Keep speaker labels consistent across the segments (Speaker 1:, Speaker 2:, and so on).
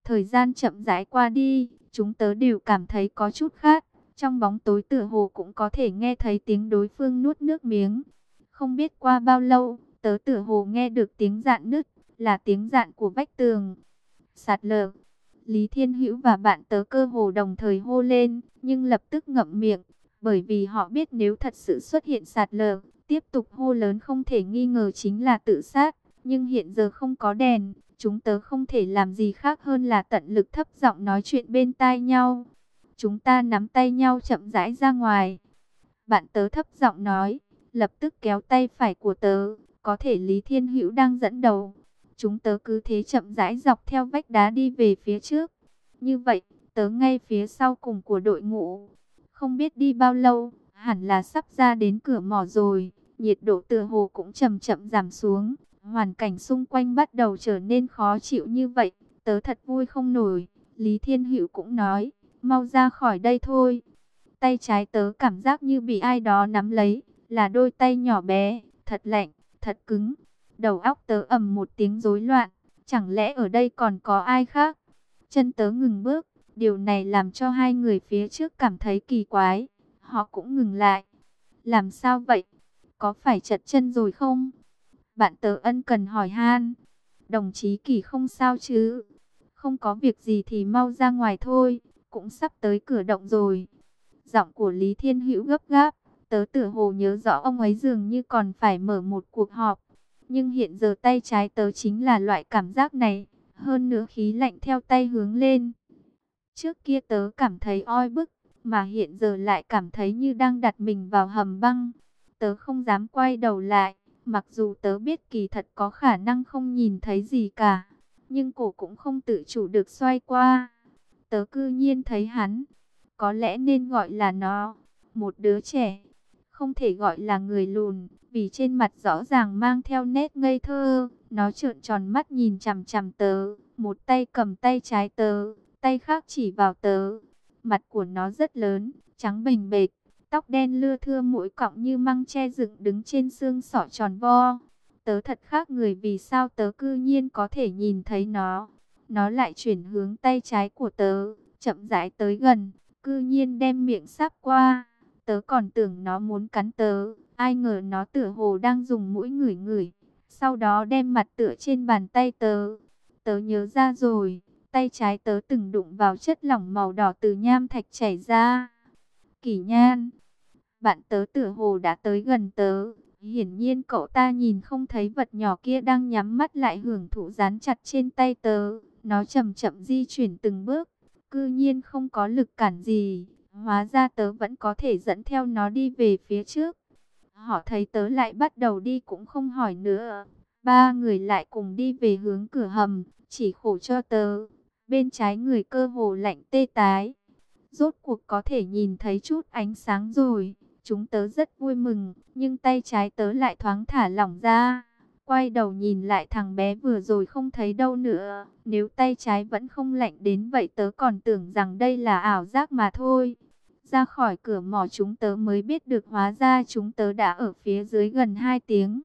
Speaker 1: Thời gian chậm rãi qua đi, chúng tớ đều cảm thấy có chút khát. Trong bóng tối tựa hồ cũng có thể nghe thấy tiếng đối phương nuốt nước miếng. Không biết qua bao lâu, tớ tựa hồ nghe được tiếng rạn nứt, là tiếng rạn của vách tường. Sạt lở. Lý Thiên Hữu và bạn tớ cơ hồ đồng thời hô lên, nhưng lập tức ngậm miệng, bởi vì họ biết nếu thật sự xuất hiện sạt lở, tiếp tục hô lớn không thể nghi ngờ chính là tự sát. Nhưng hiện giờ không có đèn, chúng tớ không thể làm gì khác hơn là tận lực thấp giọng nói chuyện bên tai nhau. Chúng ta nắm tay nhau chậm rãi ra ngoài. Bạn tớ thấp giọng nói, lập tức kéo tay phải của tớ, có thể Lý Thiên Hữu đang dẫn đầu. Chúng tớ cứ thế chậm rãi dọc theo vách đá đi về phía trước. Như vậy, tớ ngay phía sau cùng của đội ngũ. Không biết đi bao lâu, hẳn là sắp ra đến cửa mỏ rồi. Nhiệt độ tựa hồ cũng chậm chậm giảm xuống. Hoàn cảnh xung quanh bắt đầu trở nên khó chịu như vậy. Tớ thật vui không nổi. Lý Thiên Hữu cũng nói, mau ra khỏi đây thôi. Tay trái tớ cảm giác như bị ai đó nắm lấy. Là đôi tay nhỏ bé, thật lạnh, thật cứng. Đầu óc tớ ầm một tiếng rối loạn. Chẳng lẽ ở đây còn có ai khác? Chân tớ ngừng bước. Điều này làm cho hai người phía trước cảm thấy kỳ quái. Họ cũng ngừng lại. Làm sao vậy? Có phải trật chân rồi không? Bạn tớ ân cần hỏi han. Đồng chí Kỳ không sao chứ? Không có việc gì thì mau ra ngoài thôi. Cũng sắp tới cửa động rồi. Giọng của Lý Thiên Hữu gấp gáp. Tớ tựa hồ nhớ rõ ông ấy dường như còn phải mở một cuộc họp. Nhưng hiện giờ tay trái tớ chính là loại cảm giác này. Hơn nữa khí lạnh theo tay hướng lên. Trước kia tớ cảm thấy oi bức. Mà hiện giờ lại cảm thấy như đang đặt mình vào hầm băng. Tớ không dám quay đầu lại. Mặc dù tớ biết kỳ thật có khả năng không nhìn thấy gì cả. Nhưng cổ cũng không tự chủ được xoay qua. Tớ cư nhiên thấy hắn. Có lẽ nên gọi là nó. Một đứa trẻ. Không thể gọi là người lùn. Vì trên mặt rõ ràng mang theo nét ngây thơ. Nó trợn tròn mắt nhìn chằm chằm tớ. Một tay cầm tay trái tớ. Tay khác chỉ vào tớ. Mặt của nó rất lớn. Trắng bềnh bệch. Tóc đen lưa thưa mỗi cọng như măng tre dựng đứng trên xương sọ tròn vo. Tớ thật khác người vì sao tớ cư nhiên có thể nhìn thấy nó. Nó lại chuyển hướng tay trái của tớ, chậm rãi tới gần, cư nhiên đem miệng sáp qua. Tớ còn tưởng nó muốn cắn tớ, ai ngờ nó tựa hồ đang dùng mũi ngửi ngửi. Sau đó đem mặt tựa trên bàn tay tớ. Tớ nhớ ra rồi, tay trái tớ từng đụng vào chất lỏng màu đỏ từ nham thạch chảy ra. Kỷ Nhan, bạn tớ tựa hồ đã tới gần tớ. Hiển nhiên cậu ta nhìn không thấy vật nhỏ kia đang nhắm mắt lại hưởng thụ dán chặt trên tay tớ. Nó chậm chậm di chuyển từng bước, cư nhiên không có lực cản gì. Hóa ra tớ vẫn có thể dẫn theo nó đi về phía trước. Họ thấy tớ lại bắt đầu đi cũng không hỏi nữa. Ba người lại cùng đi về hướng cửa hầm, chỉ khổ cho tớ. Bên trái người cơ hồ lạnh tê tái. Rốt cuộc có thể nhìn thấy chút ánh sáng rồi. Chúng tớ rất vui mừng, nhưng tay trái tớ lại thoáng thả lỏng ra. Quay đầu nhìn lại thằng bé vừa rồi không thấy đâu nữa. Nếu tay trái vẫn không lạnh đến vậy tớ còn tưởng rằng đây là ảo giác mà thôi. Ra khỏi cửa mỏ chúng tớ mới biết được hóa ra chúng tớ đã ở phía dưới gần 2 tiếng.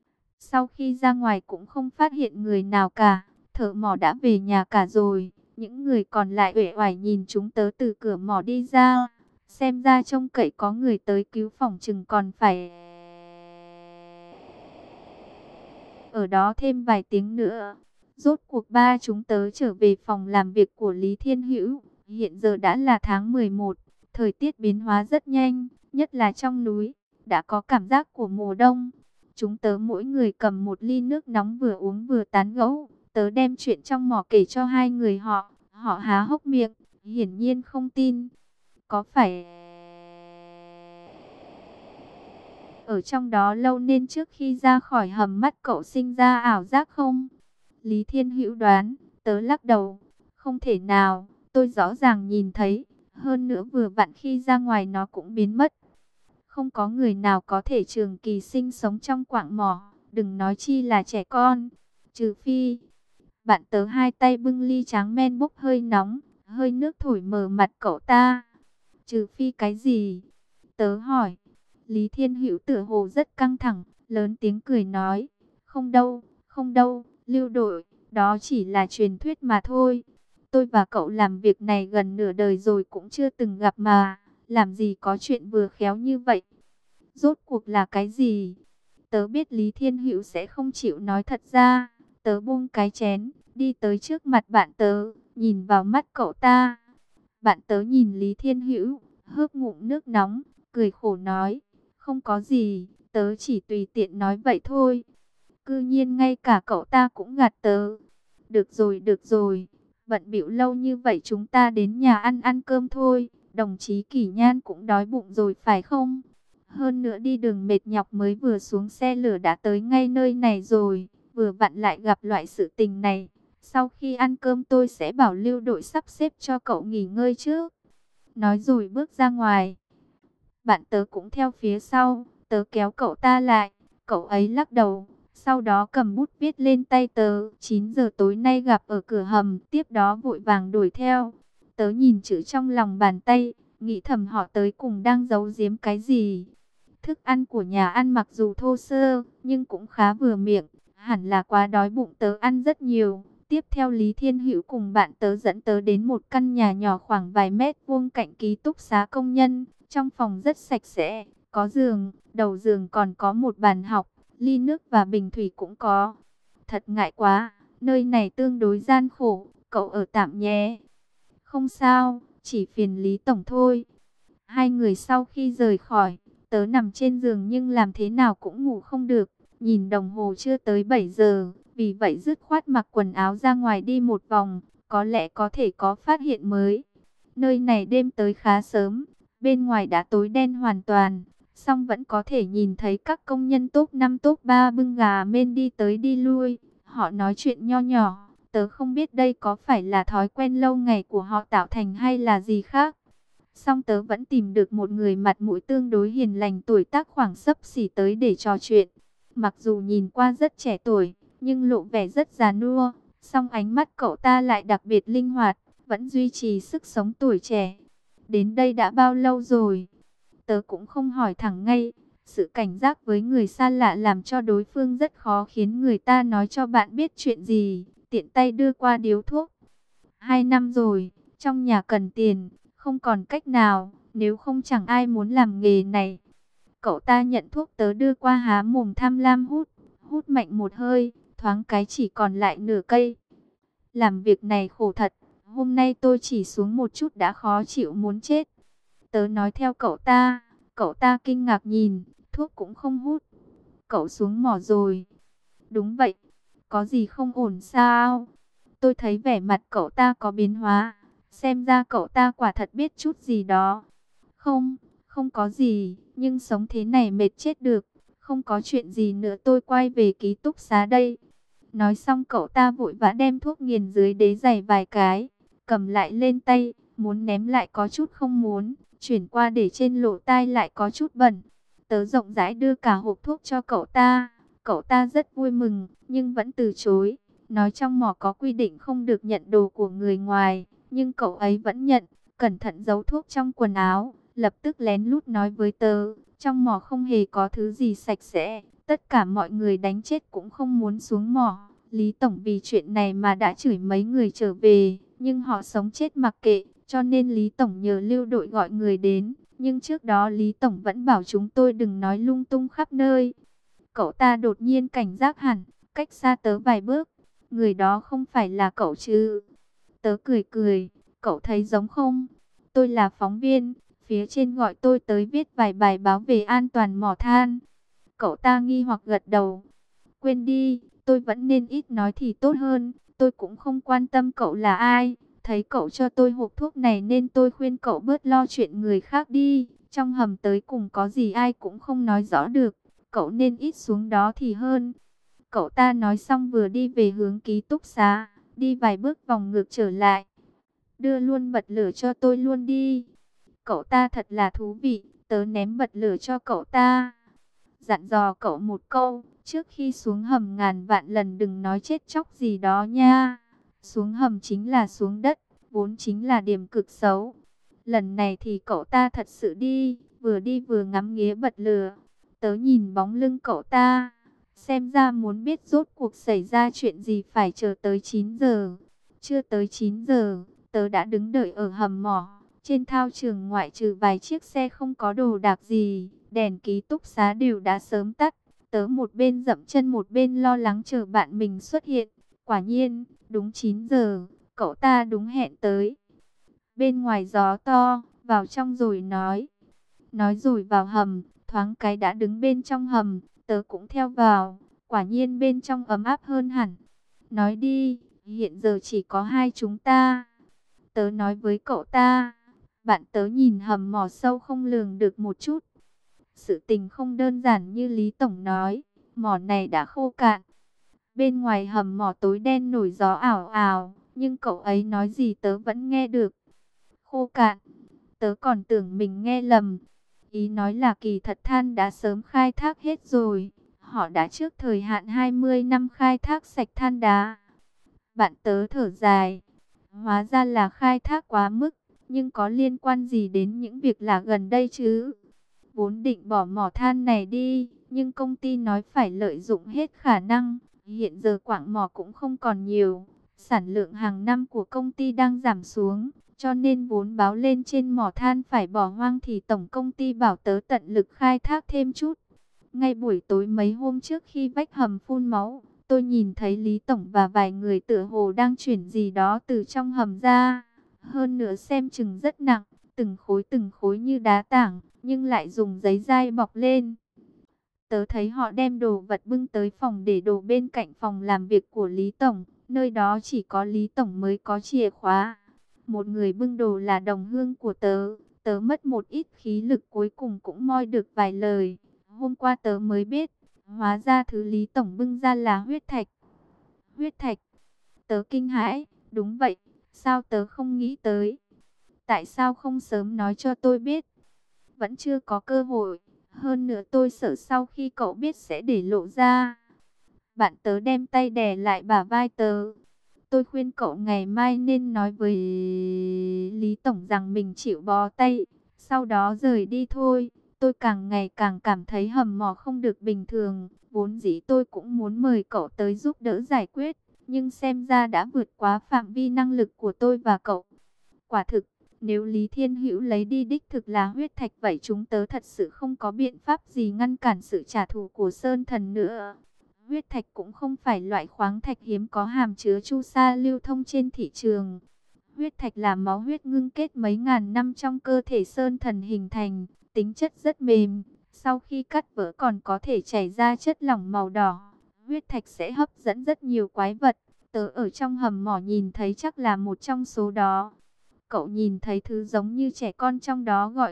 Speaker 1: Sau khi ra ngoài cũng không phát hiện người nào cả. Thợ mỏ đã về nhà cả rồi. Những người còn lại uể oải nhìn chúng tớ từ cửa mỏ đi ra. Xem ra trông cậy có người tới cứu phỏng chừng còn phải ở đó thêm vài tiếng nữa. Rốt cuộc ba chúng tớ trở về phòng làm việc của Lý Thiên Hữu. Hiện giờ đã là tháng 11, thời tiết biến hóa rất nhanh, nhất là trong núi, đã có cảm giác của mùa đông. Chúng tớ mỗi người cầm một ly nước nóng vừa uống vừa tán gẫu. Tớ đem chuyện trong mỏ kể cho hai người họ, họ há hốc miệng, hiển nhiên không tin. Có phải ở trong đó lâu nên trước khi ra khỏi hầm mắt cậu sinh ra ảo giác không? Lý Thiên Hữu đoán, tớ lắc đầu. Không thể nào, tôi rõ ràng nhìn thấy. Hơn nữa vừa vặn khi ra ngoài nó cũng biến mất. Không có người nào có thể trường kỳ sinh sống trong quạng mỏ. Đừng nói chi là trẻ con. Trừ phi, bạn tớ hai tay bưng ly tráng men bốc hơi nóng. Hơi nước thổi mờ mặt cậu ta. Trừ phi cái gì? Tớ hỏi. Lý Thiên Hữu tựa hồ rất căng thẳng, lớn tiếng cười nói, không đâu, Lưu đội, đó chỉ là truyền thuyết mà thôi. Tôi và cậu làm việc này gần nửa đời rồi cũng chưa từng gặp mà. Làm gì có chuyện vừa khéo như vậy. Rốt cuộc là cái gì? Tớ biết Lý Thiên Hữu sẽ không chịu nói thật ra. Tớ buông cái chén, đi tới trước mặt bạn tớ, nhìn vào mắt cậu ta. Bạn tớ nhìn Lý Thiên Hữu, hớp ngụm nước nóng, cười khổ nói, không có gì, tớ chỉ tùy tiện nói vậy thôi. Cư nhiên ngay cả cậu ta cũng gạt tớ. Được rồi, bận bịu lâu như vậy chúng ta đến nhà ăn ăn cơm thôi. Đồng chí Kỷ Nhan cũng đói bụng rồi phải không? Hơn nữa đi đường mệt nhọc mới vừa xuống xe lửa đã tới ngay nơi này rồi. Vừa vặn lại gặp loại sự tình này. Sau khi ăn cơm tôi sẽ bảo lưu đội sắp xếp cho cậu nghỉ ngơi trước. Nói rồi bước ra ngoài. Bạn tớ cũng theo phía sau. Tớ kéo cậu ta lại. Cậu ấy lắc đầu. Sau đó cầm bút viết lên tay tớ. 9 giờ tối nay gặp ở cửa hầm. Tiếp đó vội vàng đuổi theo. Tớ nhìn chữ trong lòng bàn tay. Nghĩ thầm họ tới cùng đang giấu giếm cái gì. Thức ăn của nhà ăn mặc dù thô sơ. Nhưng cũng khá vừa miệng. Hẳn là quá đói bụng tớ ăn rất nhiều. Tiếp theo Lý Thiên Hữu cùng bạn tớ dẫn tớ đến một căn nhà nhỏ khoảng vài mét vuông cạnh ký túc xá công nhân. Trong phòng rất sạch sẽ, có giường, đầu giường còn có một bàn học, ly nước và bình thủy cũng có. Thật ngại quá, nơi này tương đối gian khổ, cậu ở tạm nhé. Không sao, chỉ phiền Lý Tổng thôi. Hai người sau khi rời khỏi, tớ nằm trên giường nhưng làm thế nào cũng ngủ không được. Nhìn đồng hồ chưa tới 7 giờ, vì vậy dứt khoát mặc quần áo ra ngoài đi một vòng, có lẽ có thể có phát hiện mới. Nơi này đêm tới khá sớm, bên ngoài đã tối đen hoàn toàn, song vẫn có thể nhìn thấy các công nhân top 5 top 3 bưng gà men đi tới đi lui. Họ nói chuyện nho nhỏ, tớ không biết đây có phải là thói quen lâu ngày của họ tạo thành hay là gì khác. Song tớ vẫn tìm được một người mặt mũi tương đối hiền lành tuổi tác khoảng xấp xỉ tới để trò chuyện. Mặc dù nhìn qua rất trẻ tuổi, nhưng lộ vẻ rất già nua, song ánh mắt cậu ta lại đặc biệt linh hoạt, vẫn duy trì sức sống tuổi trẻ. Đến đây đã bao lâu rồi? Tớ cũng không hỏi thẳng ngay. Sự cảnh giác với người xa lạ làm cho đối phương rất khó khiến người ta nói cho bạn biết chuyện gì. Tiện tay đưa qua điếu thuốc. 2 năm rồi, trong nhà cần tiền, không còn cách nào, nếu không chẳng ai muốn làm nghề này. Cậu ta nhận thuốc tớ đưa qua há mồm tham lam hút, hút mạnh một hơi, thoáng cái chỉ còn lại nửa cây. Làm việc này khổ thật, hôm nay tôi chỉ xuống một chút đã khó chịu muốn chết. Tớ nói theo cậu ta kinh ngạc nhìn, thuốc cũng không hút. Cậu xuống mỏ rồi. Đúng vậy, có gì không ổn sao? Tôi thấy vẻ mặt cậu ta có biến hóa, xem ra cậu ta quả thật biết chút gì đó. Không, không có gì, nhưng sống thế này mệt chết được. Không có chuyện gì nữa tôi quay về ký túc xá đây. Nói xong cậu ta vội vã đem thuốc nghiền dưới đế giày vài cái, cầm lại lên tay, muốn ném lại có chút không muốn, chuyển qua để trên lỗ tai lại có chút bẩn. Tớ rộng rãi đưa cả hộp thuốc cho cậu ta rất vui mừng, nhưng vẫn từ chối, nói trong mỏ có quy định không được nhận đồ của người ngoài, nhưng cậu ấy vẫn nhận, cẩn thận giấu thuốc trong quần áo, lập tức lén lút nói với tớ, trong mỏ không hề có thứ gì sạch sẽ. Tất cả mọi người đánh chết cũng không muốn xuống mỏ. Lý Tổng vì chuyện này mà đã chửi mấy người trở về, nhưng họ sống chết mặc kệ, cho nên Lý Tổng nhờ lưu đội gọi người đến. Nhưng trước đó Lý Tổng vẫn bảo chúng tôi đừng nói lung tung khắp nơi. Cậu ta đột nhiên cảnh giác hẳn, cách xa tớ vài bước. Người đó không phải là cậu chứ? Tớ cười cười, cậu thấy giống không? Tôi là phóng viên, phía trên gọi tôi tới viết vài bài báo về an toàn mỏ than. Cậu ta nghi hoặc gật đầu. Quên đi, tôi vẫn nên ít nói thì tốt hơn. Tôi cũng không quan tâm cậu là ai. Thấy cậu cho tôi hộp thuốc này nên tôi khuyên cậu bớt lo chuyện người khác đi. Trong hầm tới cùng có gì ai cũng không nói rõ được. Cậu nên ít xuống đó thì hơn. Cậu ta nói xong vừa đi về hướng ký túc xá. Đi vài bước vòng ngược trở lại. Đưa luôn bật lửa cho tôi luôn đi. Cậu ta thật là thú vị. Tớ ném bật lửa cho cậu ta. Dặn dò cậu một câu, trước khi xuống hầm ngàn vạn lần đừng nói chết chóc gì đó nha. Xuống hầm chính là xuống đất, vốn chính là điểm cực xấu. Lần này thì cậu ta thật sự đi vừa ngắm nghía bật lửa. Tớ nhìn bóng lưng cậu ta, xem ra muốn biết rốt cuộc xảy ra chuyện gì phải chờ tới 9 giờ. Chưa tới 9 giờ, tớ đã đứng đợi ở hầm mỏ. Trên thao trường ngoại trừ vài chiếc xe không có đồ đạc gì, đèn ký túc xá đều đã sớm tắt. Tớ một bên dậm chân một bên lo lắng chờ bạn mình xuất hiện. Quả nhiên, đúng 9 giờ, cậu ta đúng hẹn tới. Bên ngoài gió to, vào trong rồi nói. Nói rồi vào hầm, thoáng cái đã đứng bên trong hầm, tớ cũng theo vào. Quả nhiên bên trong ấm áp hơn hẳn. Nói đi, hiện giờ chỉ có hai chúng ta. Tớ nói với cậu ta. Bạn tớ nhìn hầm mỏ sâu không lường được một chút. Sự tình không đơn giản như Lý Tổng nói. Mỏ này đã khô cạn. Bên ngoài hầm mỏ tối đen nổi gió ảo ảo. Nhưng cậu ấy nói gì tớ vẫn nghe được. Khô cạn. Tớ còn tưởng mình nghe lầm. Ý nói là kỳ thật than đã sớm khai thác hết rồi. Họ đã trước thời hạn 20 năm khai thác sạch than đá. Bạn tớ thở dài. Hóa ra là khai thác quá mức. Nhưng có liên quan gì đến những việc là gần đây chứ? Vốn định bỏ mỏ than này đi. Nhưng công ty nói phải lợi dụng hết khả năng. Hiện giờ quặng mỏ cũng không còn nhiều. Sản lượng hàng năm của công ty đang giảm xuống. Cho nên vốn báo lên trên mỏ than phải bỏ hoang thì tổng công ty bảo tớ tận lực khai thác thêm chút. Ngay buổi tối mấy hôm trước khi vách hầm phun máu, tôi nhìn thấy Lý Tổng và vài người tựa hồ đang chuyển gì đó từ trong hầm ra. Hơn nữa xem chừng rất nặng, từng khối như đá tảng, nhưng lại dùng giấy dai bọc lên. Tớ thấy họ đem đồ vật bưng tới phòng để đồ bên cạnh phòng làm việc của Lý Tổng. Nơi đó chỉ có Lý Tổng mới có chìa khóa. Một người bưng đồ là đồng hương của tớ. Tớ mất một ít khí lực cuối cùng cũng moi được vài lời. Hôm qua tớ mới biết, hóa ra thứ Lý Tổng bưng ra là huyết thạch. Huyết thạch. Tớ kinh hãi, đúng vậy, sao tớ không nghĩ tới? Tại sao không sớm nói cho tôi biết? Vẫn chưa có cơ hội. Hơn nữa tôi sợ sau khi cậu biết sẽ để lộ ra. Bạn tớ đem tay đè lại bả vai tớ. Tôi khuyên cậu ngày mai nên nói với Lý Tổng rằng mình chịu bó tay. Sau đó rời đi thôi. Tôi càng ngày càng cảm thấy hầm mỏ không được bình thường. Vốn dĩ tôi cũng muốn mời cậu tới giúp đỡ giải quyết. Nhưng xem ra đã vượt quá phạm vi năng lực của tôi và cậu. Quả thực, nếu Lý Thiên Hữu lấy đi đích thực là huyết thạch vậy chúng tớ thật sự không có biện pháp gì ngăn cản sự trả thù của Sơn Thần nữa. Huyết thạch cũng không phải loại khoáng thạch hiếm có hàm chứa chu sa lưu thông trên thị trường. Huyết thạch là máu huyết ngưng kết mấy ngàn năm trong cơ thể Sơn Thần hình thành, tính chất rất mềm. Sau khi cắt vỡ còn có thể chảy ra chất lỏng màu đỏ. Huyết thạch sẽ hấp dẫn rất nhiều quái vật. Tớ ở trong hầm mỏ nhìn thấy chắc là một trong số đó. Cậu nhìn thấy thứ giống như trẻ con trong đó gọi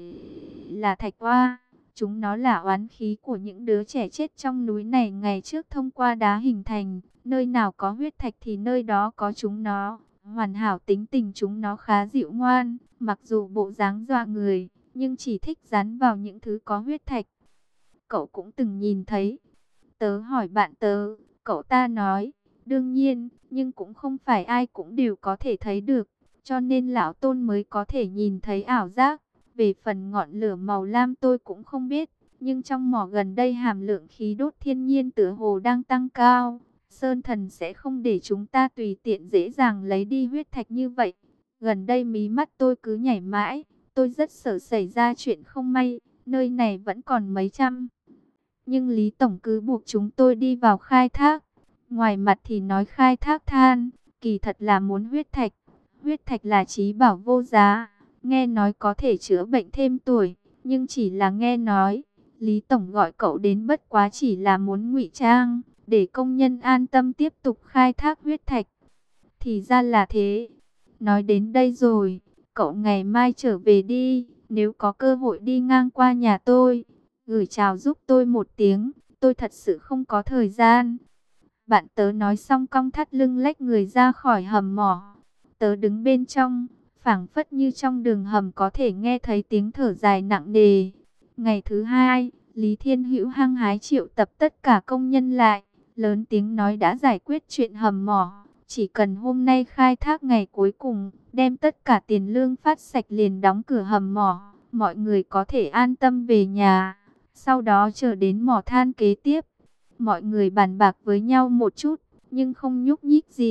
Speaker 1: là thạch oa. Chúng nó là oán khí của những đứa trẻ chết trong núi này ngày trước thông qua đá hình thành. Nơi nào có huyết thạch thì nơi đó có chúng nó. Hoàn hảo tính tình chúng nó khá dịu ngoan. Mặc dù bộ dáng dọa người, nhưng chỉ thích dán vào những thứ có huyết thạch. Cậu cũng từng nhìn thấy. Tớ hỏi bạn tớ, cậu ta nói, đương nhiên, nhưng cũng không phải ai cũng đều có thể thấy được. Cho nên lão Tôn mới có thể nhìn thấy ảo giác. Về phần ngọn lửa màu lam tôi cũng không biết. Nhưng trong mỏ gần đây hàm lượng khí đốt thiên nhiên tựa hồ đang tăng cao. Sơn Thần sẽ không để chúng ta tùy tiện dễ dàng lấy đi huyết thạch như vậy. Gần đây mí mắt tôi cứ nhảy mãi. Tôi rất sợ xảy ra chuyện không may. Nơi này vẫn còn mấy trăm. Nhưng Lý Tổng cứ buộc chúng tôi đi vào khai thác. Ngoài mặt thì nói khai thác than. Kỳ thật là muốn huyết thạch. Huyết thạch là trí bảo vô giá. Nghe nói có thể chữa bệnh thêm tuổi. Nhưng chỉ là nghe nói. Lý Tổng gọi cậu đến bất quá chỉ là muốn ngụy trang. Để công nhân an tâm tiếp tục khai thác huyết thạch. Thì ra là thế. Nói đến đây rồi. Cậu ngày mai trở về đi. Nếu có cơ hội đi ngang qua nhà tôi, gửi chào giúp tôi một tiếng. Tôi thật sự không có thời gian. Bạn tớ nói xong cong thắt lưng lách người ra khỏi hầm mỏ. Tớ đứng bên trong, phảng phất như trong đường hầm có thể nghe thấy tiếng thở dài nặng nề. Ngày thứ hai, Lý Thiên Hữu hăng hái triệu tập tất cả công nhân lại, lớn tiếng nói đã giải quyết chuyện hầm mỏ. Chỉ cần hôm nay khai thác ngày cuối cùng, đem tất cả tiền lương phát sạch liền đóng cửa hầm mỏ. Mọi người có thể an tâm về nhà, sau đó chờ đến mỏ than kế tiếp. Mọi người bàn bạc với nhau một chút, nhưng không nhúc nhích gì.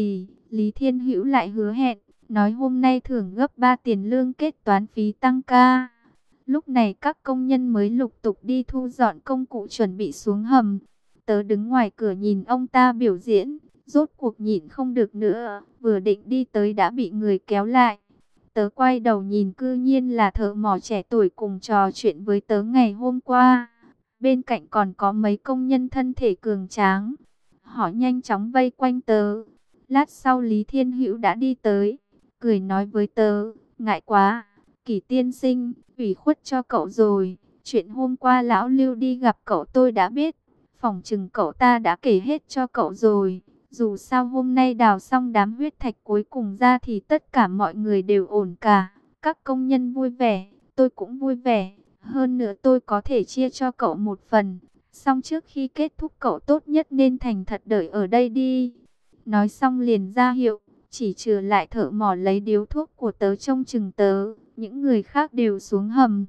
Speaker 1: Lý Thiên Hữu lại hứa hẹn, nói hôm nay thưởng gấp 3 tiền lương kết toán phí tăng ca. Lúc này các công nhân mới lục tục đi thu dọn công cụ chuẩn bị xuống hầm. Tớ đứng ngoài cửa nhìn ông ta biểu diễn, rốt cuộc nhịn không được nữa, vừa định đi tới đã bị người kéo lại. Tớ quay đầu nhìn cư nhiên là thợ mỏ trẻ tuổi cùng trò chuyện với tớ ngày hôm qua. Bên cạnh còn có mấy công nhân thân thể cường tráng. Họ nhanh chóng vây quanh tớ. Lát sau Lý Thiên Hữu đã đi tới, cười nói với tớ, ngại quá, Kỷ tiên sinh, ủy khuất cho cậu rồi. Chuyện hôm qua lão Lưu đi gặp cậu tôi đã biết, phỏng chừng cậu ta đã kể hết cho cậu rồi. Dù sao hôm nay đào xong đám huyết thạch cuối cùng ra thì tất cả mọi người đều ổn cả. Các công nhân vui vẻ, tôi cũng vui vẻ. Hơn nữa tôi có thể chia cho cậu một phần. Xong trước khi kết thúc cậu tốt nhất nên thành thật đợi ở đây đi. Nói xong liền ra hiệu, chỉ trừ lại thợ mỏ lấy điếu thuốc của tớ trông chừng tớ. Những người khác đều xuống hầm.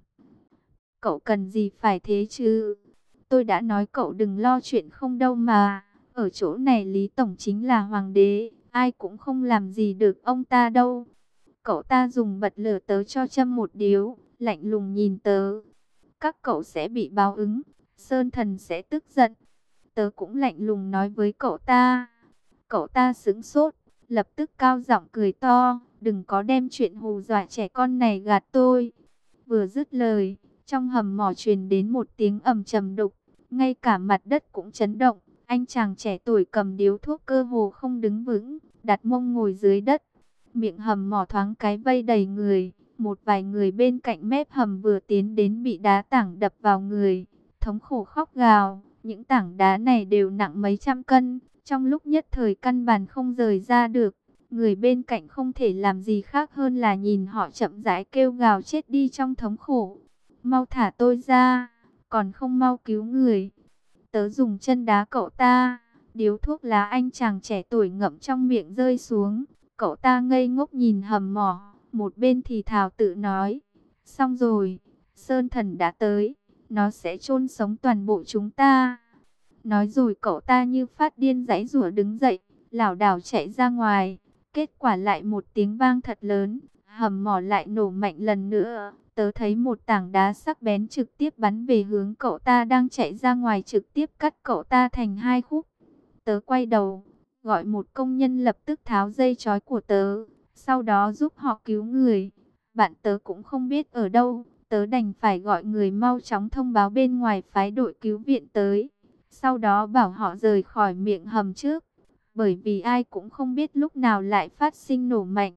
Speaker 1: Cậu cần gì phải thế chứ? Tôi đã nói cậu đừng lo chuyện không đâu mà. Ở chỗ này Lý Tổng chính là hoàng đế, ai cũng không làm gì được ông ta đâu. Cậu ta dùng bật lửa tớ cho châm một điếu, lạnh lùng nhìn tớ. Các cậu sẽ bị báo ứng, Sơn Thần sẽ tức giận. Tớ cũng lạnh lùng nói với cậu ta. Cậu ta sững sốt, lập tức cao giọng cười to, đừng có đem chuyện hù dọa trẻ con này gạt tôi. Vừa dứt lời, trong hầm mỏ truyền đến một tiếng ầm trầm đục, ngay cả mặt đất cũng chấn động. Anh chàng trẻ tuổi cầm điếu thuốc cơ hồ không đứng vững, đặt mông ngồi dưới đất. Miệng hầm mỏ thoáng cái vây đầy người, một vài người bên cạnh mép hầm vừa tiến đến bị đá tảng đập vào người, thống khổ khóc gào. Những tảng đá này đều nặng mấy trăm cân, trong lúc nhất thời căn bản không rời ra được. Người bên cạnh không thể làm gì khác hơn là nhìn họ chậm rãi kêu gào chết đi trong thống khổ. Mau thả tôi ra, còn không mau cứu người. Tớ dùng chân đá cậu ta, điếu thuốc lá anh chàng trẻ tuổi ngậm trong miệng rơi xuống. Cậu ta ngây ngốc nhìn hầm mỏ, một bên thì thào tự nói. Xong rồi, Sơn Thần đã tới, nó sẽ chôn sống toàn bộ chúng ta. Nói rồi cậu ta như phát điên giãy giụa đứng dậy, lảo đảo chạy ra ngoài. Kết quả lại một tiếng vang thật lớn, hầm mỏ lại nổ mạnh lần nữa. Tớ thấy một tảng đá sắc bén trực tiếp bắn về hướng cậu ta đang chạy ra ngoài, trực tiếp cắt cậu ta thành hai khúc. Tớ quay đầu, gọi một công nhân lập tức tháo dây trói của tớ, sau đó giúp họ cứu người. Bạn tớ cũng không biết ở đâu, tớ đành phải gọi người mau chóng thông báo bên ngoài phái đội cứu viện tới. Sau đó bảo họ rời khỏi miệng hầm trước, bởi vì ai cũng không biết lúc nào lại phát sinh nổ mạnh.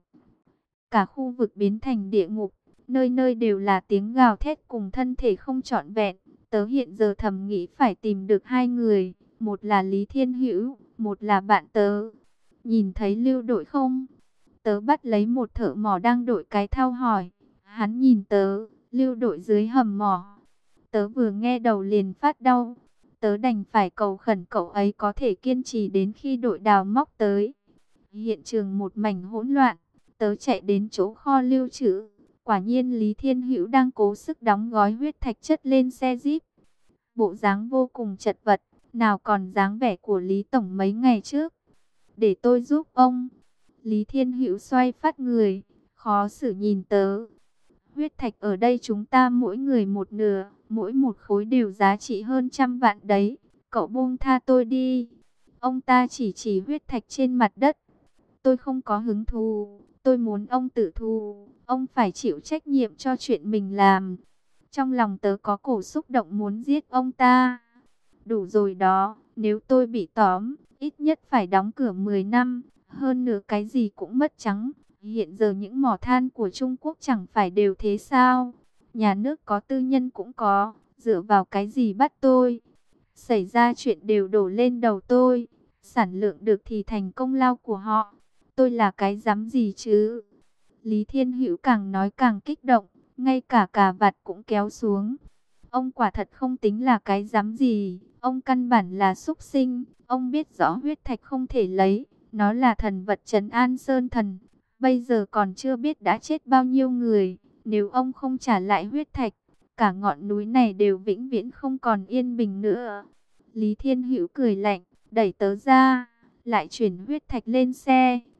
Speaker 1: Cả khu vực biến thành địa ngục, nơi nơi đều là tiếng gào thét cùng thân thể không trọn vẹn. Tớ hiện giờ thầm nghĩ phải tìm được hai người, một là Lý Thiên Hữu, một là bạn tớ. Nhìn thấy Lưu đội không? Tớ bắt lấy một thợ mỏ đang đội cái thao hỏi. Hắn nhìn tớ, Lưu đội dưới hầm mỏ. Tớ vừa nghe đầu liền phát đau. Tớ đành phải cầu khẩn cậu ấy có thể kiên trì đến khi đội đào móc tới. Hiện trường một mảnh hỗn loạn. Tớ chạy đến chỗ kho lưu trữ. Quả nhiên Lý Thiên Hữu đang cố sức đóng gói huyết thạch chất lên xe Jeep. Bộ dáng vô cùng chật vật, nào còn dáng vẻ của Lý Tổng mấy ngày trước. Để tôi giúp ông. Lý Thiên Hữu xoay phát người, khó xử nhìn tớ. Huyết thạch ở đây chúng ta mỗi người một nửa, mỗi một khối đều giá trị hơn 100 vạn đấy. Cậu buông tha tôi đi. Ông ta chỉ huyết thạch trên mặt đất. Tôi không có hứng thú, tôi muốn ông tự thù. Ông phải chịu trách nhiệm cho chuyện mình làm. Trong lòng tớ có cổ xúc động muốn giết ông ta. Đủ rồi đó, nếu tôi bị tóm, ít nhất phải đóng cửa 10 năm. Hơn nữa cái gì cũng mất trắng. Hiện giờ những mỏ than của Trung Quốc chẳng phải đều thế sao? Nhà nước có, tư nhân cũng có, dựa vào cái gì bắt tôi? Xảy ra chuyện đều đổ lên đầu tôi. Sản lượng được thì thành công lao của họ. Tôi là cái dám gì chứ? Lý Thiên Hữu càng nói càng kích động, ngay cả cà vạt cũng kéo xuống. Ông quả thật không tính là cái dám gì, ông căn bản là súc sinh. Ông biết rõ huyết thạch không thể lấy, nó là thần vật trấn an Sơn Thần. Bây giờ còn chưa biết đã chết bao nhiêu người. Nếu ông không trả lại huyết thạch, cả ngọn núi này đều vĩnh viễn không còn yên bình nữa. Lý Thiên Hữu cười lạnh, đẩy tớ ra, lại chuyển huyết thạch lên xe.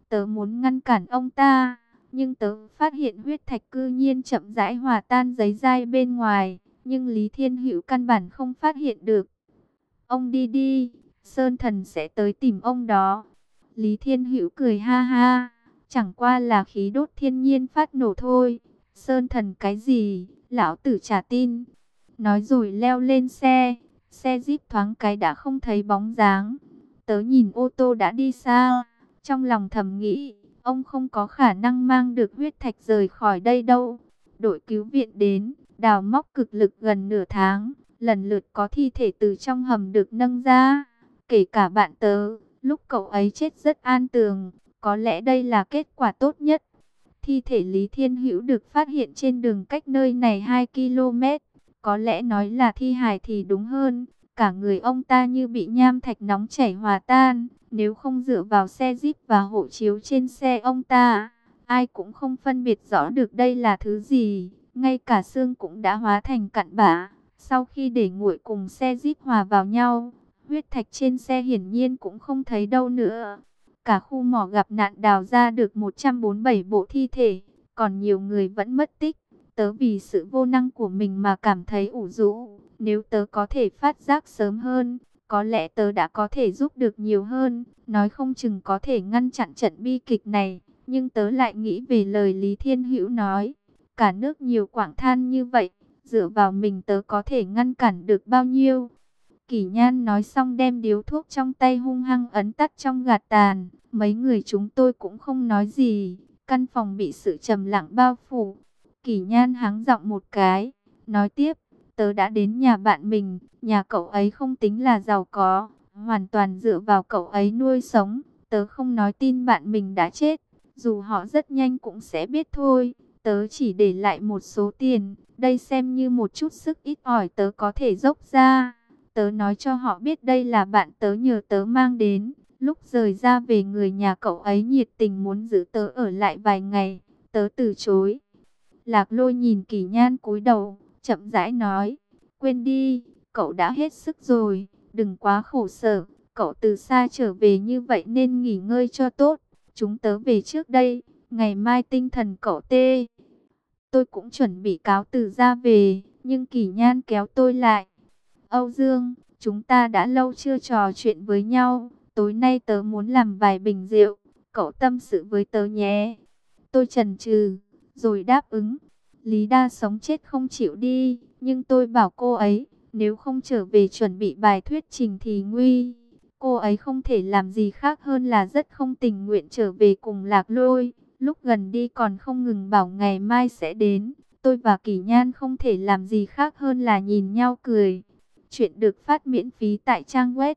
Speaker 1: Tớ muốn ngăn cản ông ta, nhưng tớ phát hiện huyết thạch cư nhiên chậm rãi hòa tan giấy dai bên ngoài, nhưng Lý Thiên Hữu căn bản không phát hiện được. Ông đi đi, Sơn Thần sẽ tới tìm ông đó. Lý Thiên Hữu cười ha ha, chẳng qua là khí đốt thiên nhiên phát nổ thôi. Sơn Thần cái gì, lão tử chả tin. Nói rồi leo lên xe, xe Jeep thoáng cái đã không thấy bóng dáng. Tớ nhìn ô tô đã đi xa, trong lòng thầm nghĩ, ông không có khả năng mang được huyết thạch rời khỏi đây đâu. Đội cứu viện đến, đào móc cực lực gần nửa tháng, lần lượt có thi thể từ trong hầm được nâng ra. Kể cả bạn tớ, lúc cậu ấy chết rất an tường, có lẽ đây là kết quả tốt nhất. Thi thể Lý Thiên Hữu được phát hiện trên đường cách nơi này 2 km. Có lẽ nói là thi hài thì đúng hơn. Cả người ông ta như bị nham thạch nóng chảy hòa tan. Nếu không dựa vào xe Jeep và hộ chiếu trên xe ông ta, ai cũng không phân biệt rõ được đây là thứ gì. Ngay cả xương cũng đã hóa thành cặn bã. Sau khi để nguội cùng xe Jeep hòa vào nhau, huyết thạch trên xe hiển nhiên cũng không thấy đâu nữa. Cả khu mỏ gặp nạn đào ra được 147 bộ thi thể, còn nhiều người vẫn mất tích. Tớ vì sự vô năng của mình mà cảm thấy ủ rũ. Nếu tớ có thể phát giác sớm hơn, có lẽ tớ đã có thể giúp được nhiều hơn. Nói không chừng có thể ngăn chặn trận bi kịch này. Nhưng tớ lại nghĩ về lời Lý Thiên Hữu nói. Cả nước nhiều quặng than như vậy, dựa vào mình tớ có thể ngăn cản được bao nhiêu. Kỷ Nhan nói xong đem điếu thuốc trong tay hung hăng ấn tắt trong gạt tàn. Mấy người chúng tôi cũng không nói gì. Căn phòng bị sự trầm lặng bao phủ. Kỷ Nhan hắng giọng một cái, nói tiếp, tớ đã đến nhà bạn mình, nhà cậu ấy không tính là giàu có, hoàn toàn dựa vào cậu ấy nuôi sống. Tớ không nói tin bạn mình đã chết, dù họ rất nhanh cũng sẽ biết thôi. Tớ chỉ để lại một số tiền, đây xem như một chút sức ít ỏi tớ có thể dốc ra. Tớ nói cho họ biết đây là bạn tớ nhờ tớ mang đến. Lúc rời ra về người nhà cậu ấy nhiệt tình muốn giữ tớ ở lại vài ngày, tớ từ chối. Lạc Lôi nhìn Kỷ Nhan cúi đầu, chậm rãi nói, quên đi, cậu đã hết sức rồi, đừng quá khổ sở, cậu từ xa trở về như vậy nên nghỉ ngơi cho tốt, chúng tớ về trước đây, ngày mai tinh thần cậu tê. Tôi cũng chuẩn bị cáo từ ra về, nhưng Kỷ Nhan kéo tôi lại. Âu Dương, chúng ta đã lâu chưa trò chuyện với nhau, tối nay tớ muốn làm vài bình rượu, cậu tâm sự với tớ nhé. Tôi chần chừ, rồi đáp ứng. Lý Đa sống chết không chịu đi, nhưng tôi bảo cô ấy, nếu không trở về chuẩn bị bài thuyết trình thì nguy. Cô ấy không thể làm gì khác hơn là rất không tình nguyện trở về cùng Lạc Lôi. Lúc gần đi còn không ngừng bảo ngày mai sẽ đến. Tôi và Kỷ Nhan không thể làm gì khác hơn là nhìn nhau cười. Chuyện được phát miễn phí tại trang web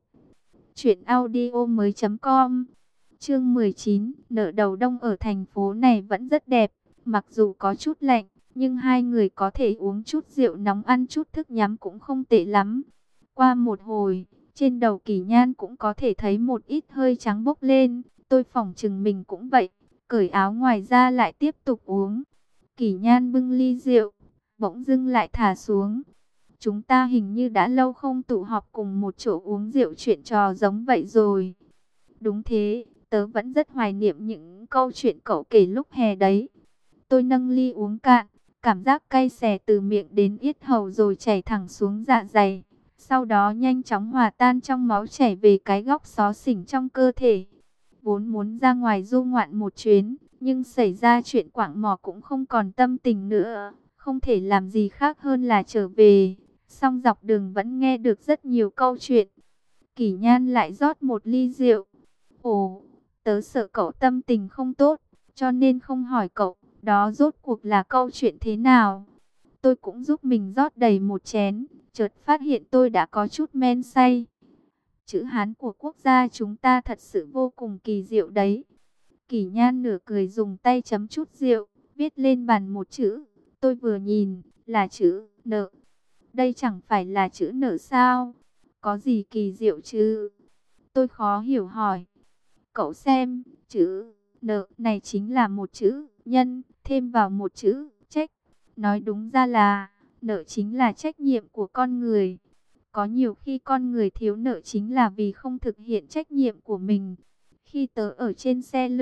Speaker 1: truyệnaudiomoi.com. Chương 19, nợ đầu đông ở thành phố này vẫn rất đẹp, mặc dù có chút lạnh, nhưng hai người có thể uống chút rượu nóng ăn chút thức nhắm cũng không tệ lắm. Qua một hồi, trên đầu Kỷ Nhan cũng có thể thấy một ít hơi trắng bốc lên, tôi phỏng chừng mình cũng vậy, cởi áo ngoài ra lại tiếp tục uống. Kỷ Nhan bưng ly rượu, bỗng dưng lại thả xuống. Chúng ta hình như đã lâu không tụ họp cùng một chỗ uống rượu chuyện trò giống vậy rồi. Đúng thế, tớ vẫn rất hoài niệm những câu chuyện cậu kể lúc hè đấy. Tôi nâng ly uống cạn, cảm giác cay xè từ miệng đến yết hầu rồi chảy thẳng xuống dạ dày. Sau đó nhanh chóng hòa tan trong máu chảy về cái góc xó xỉnh trong cơ thể. Vốn muốn ra ngoài du ngoạn một chuyến, nhưng xảy ra chuyện quạng mỏ cũng không còn tâm tình nữa. Không thể làm gì khác hơn là trở về. Song dọc đường vẫn nghe được rất nhiều câu chuyện. Kỷ Nhan lại rót một ly rượu. Ồ, tớ sợ cậu tâm tình không tốt, cho nên không hỏi cậu, đó rốt cuộc là câu chuyện thế nào. Tôi cũng giúp mình rót đầy một chén, chợt phát hiện tôi đã có chút men say. Chữ Hán của quốc gia chúng ta thật sự vô cùng kỳ diệu đấy. Kỷ Nhan nửa cười dùng tay chấm chút rượu, viết lên bàn một chữ. Tôi vừa nhìn, là chữ nợ. Đây chẳng phải là chữ nợ sao? Có gì kỳ diệu chứ? Tôi khó hiểu hỏi. Cậu xem, chữ nợ này chính là một chữ nhân, thêm vào một chữ trách. Nói đúng ra là, nợ chính là trách nhiệm của con người. Có nhiều khi con người thiếu nợ chính là vì không thực hiện trách nhiệm của mình. Khi tớ ở trên xe lửa,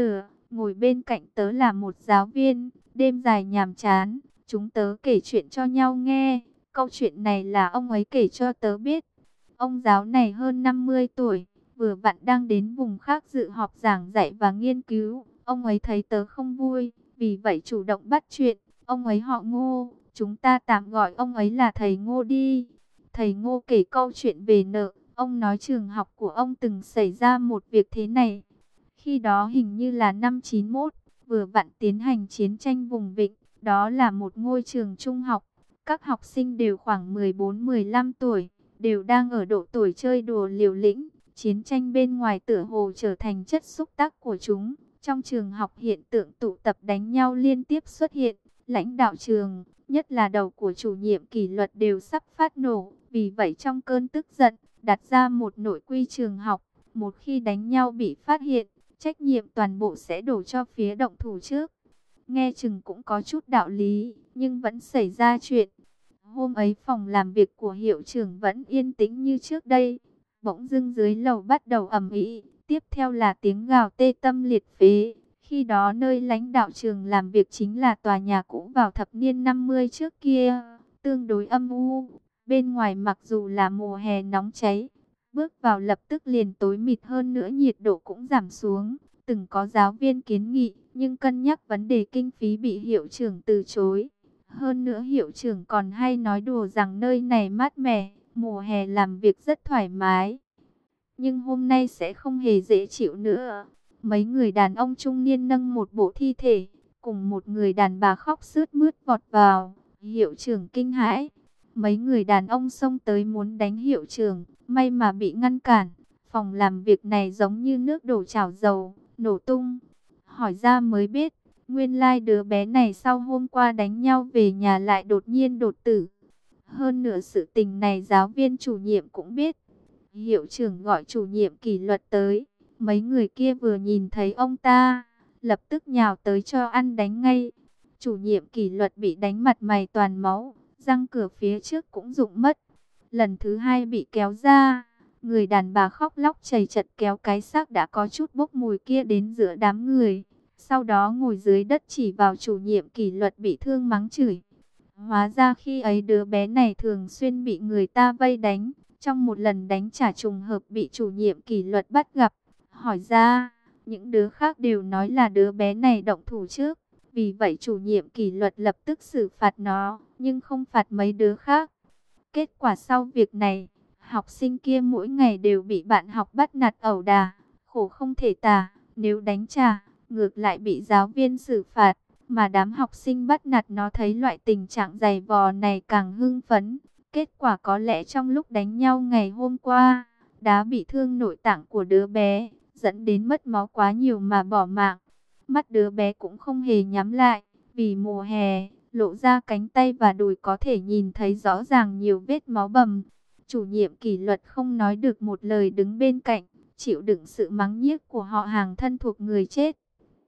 Speaker 1: ngồi bên cạnh tớ là một giáo viên. Đêm dài nhàm chán, chúng tớ kể chuyện cho nhau nghe. Câu chuyện này là ông ấy kể cho tớ biết. Ông giáo này hơn 50 tuổi, vừa vặn đang đến vùng khác dự họp giảng dạy và nghiên cứu. Ông ấy thấy tớ không vui, vì vậy chủ động bắt chuyện. Ông ấy họ Ngô, chúng ta tạm gọi ông ấy là thầy Ngô đi. Thầy Ngô kể câu chuyện về nợ. Ông nói trường học của ông từng xảy ra một việc thế này. Khi đó hình như là năm 91, vừa vặn tiến hành chiến tranh vùng Vịnh. Đó là một ngôi trường trung học. Các học sinh đều khoảng 14-15 tuổi, đều đang ở độ tuổi chơi đùa liều lĩnh. Chiến tranh bên ngoài tựa hồ trở thành chất xúc tác của chúng. Trong trường học hiện tượng tụ tập đánh nhau liên tiếp xuất hiện. Lãnh đạo trường, nhất là đầu của chủ nhiệm kỷ luật đều sắp phát nổ. Vì vậy trong cơn tức giận, đặt ra một nội quy trường học. Một khi đánh nhau bị phát hiện, trách nhiệm toàn bộ sẽ đổ cho phía động thủ trước. Nghe chừng cũng có chút đạo lý, nhưng vẫn xảy ra chuyện. Hôm ấy phòng làm việc của hiệu trưởng vẫn yên tĩnh như trước đây. Bỗng dưng dưới lầu bắt đầu ầm ĩ, tiếp theo là tiếng gào tê tâm liệt phế. Khi đó nơi lãnh đạo trường làm việc chính là tòa nhà cũ vào thập niên 50 trước kia, tương đối âm u. Bên ngoài mặc dù là mùa hè nóng cháy, bước vào lập tức liền tối mịt, hơn nữa nhiệt độ cũng giảm xuống. Từng có giáo viên kiến nghị, nhưng cân nhắc vấn đề kinh phí bị hiệu trưởng từ chối. Hơn nữa hiệu trưởng còn hay nói đùa rằng nơi này mát mẻ, mùa hè làm việc rất thoải mái. Nhưng hôm nay sẽ không hề dễ chịu nữa. Mấy người đàn ông trung niên nâng một bộ thi thể, cùng một người đàn bà khóc sướt mướt vọt vào. Hiệu trưởng kinh hãi. Mấy người đàn ông xông tới muốn đánh hiệu trưởng, may mà bị ngăn cản. Phòng làm việc này giống như nước đổ chảo dầu, nổ tung. Hỏi ra mới biết, nguyên lai đứa bé này sau hôm qua đánh nhau về nhà lại đột nhiên đột tử. Hơn nữa sự tình này giáo viên chủ nhiệm cũng biết. Hiệu trưởng gọi chủ nhiệm kỷ luật tới. Mấy người kia vừa nhìn thấy ông ta, lập tức nhào tới cho ăn đánh ngay. Chủ nhiệm kỷ luật bị đánh mặt mày toàn máu, răng cửa phía trước cũng rụng mất. Lần thứ hai bị kéo ra, người đàn bà khóc lóc chầy chật kéo cái xác đã có chút bốc mùi kia đến giữa đám người. Sau đó ngồi dưới đất chỉ vào chủ nhiệm kỷ luật bị thương mắng chửi. Hóa ra khi ấy đứa bé này thường xuyên bị người ta vây đánh. Trong một lần đánh trả trùng hợp bị chủ nhiệm kỷ luật bắt gặp. Hỏi ra, những đứa khác đều nói là đứa bé này động thủ trước. Vì vậy chủ nhiệm kỷ luật lập tức xử phạt nó, nhưng không phạt mấy đứa khác. Kết quả sau việc này, học sinh kia mỗi ngày đều bị bạn học bắt nạt ẩu đả, khổ không thể tả. Nếu đánh trả, ngược lại bị giáo viên xử phạt. Mà đám học sinh bắt nạt nó thấy loại tình trạng giày vò này càng hưng phấn. Kết quả có lẽ trong lúc đánh nhau ngày hôm qua, đã bị thương nội tạng của đứa bé, dẫn đến mất máu quá nhiều mà bỏ mạng. Mắt đứa bé cũng không hề nhắm lại, vì mùa hè, lộ ra cánh tay và đùi có thể nhìn thấy rõ ràng nhiều vết máu bầm. Chủ nhiệm kỷ luật không nói được một lời đứng bên cạnh, chịu đựng sự mắng nhiếc của họ hàng thân thuộc người chết.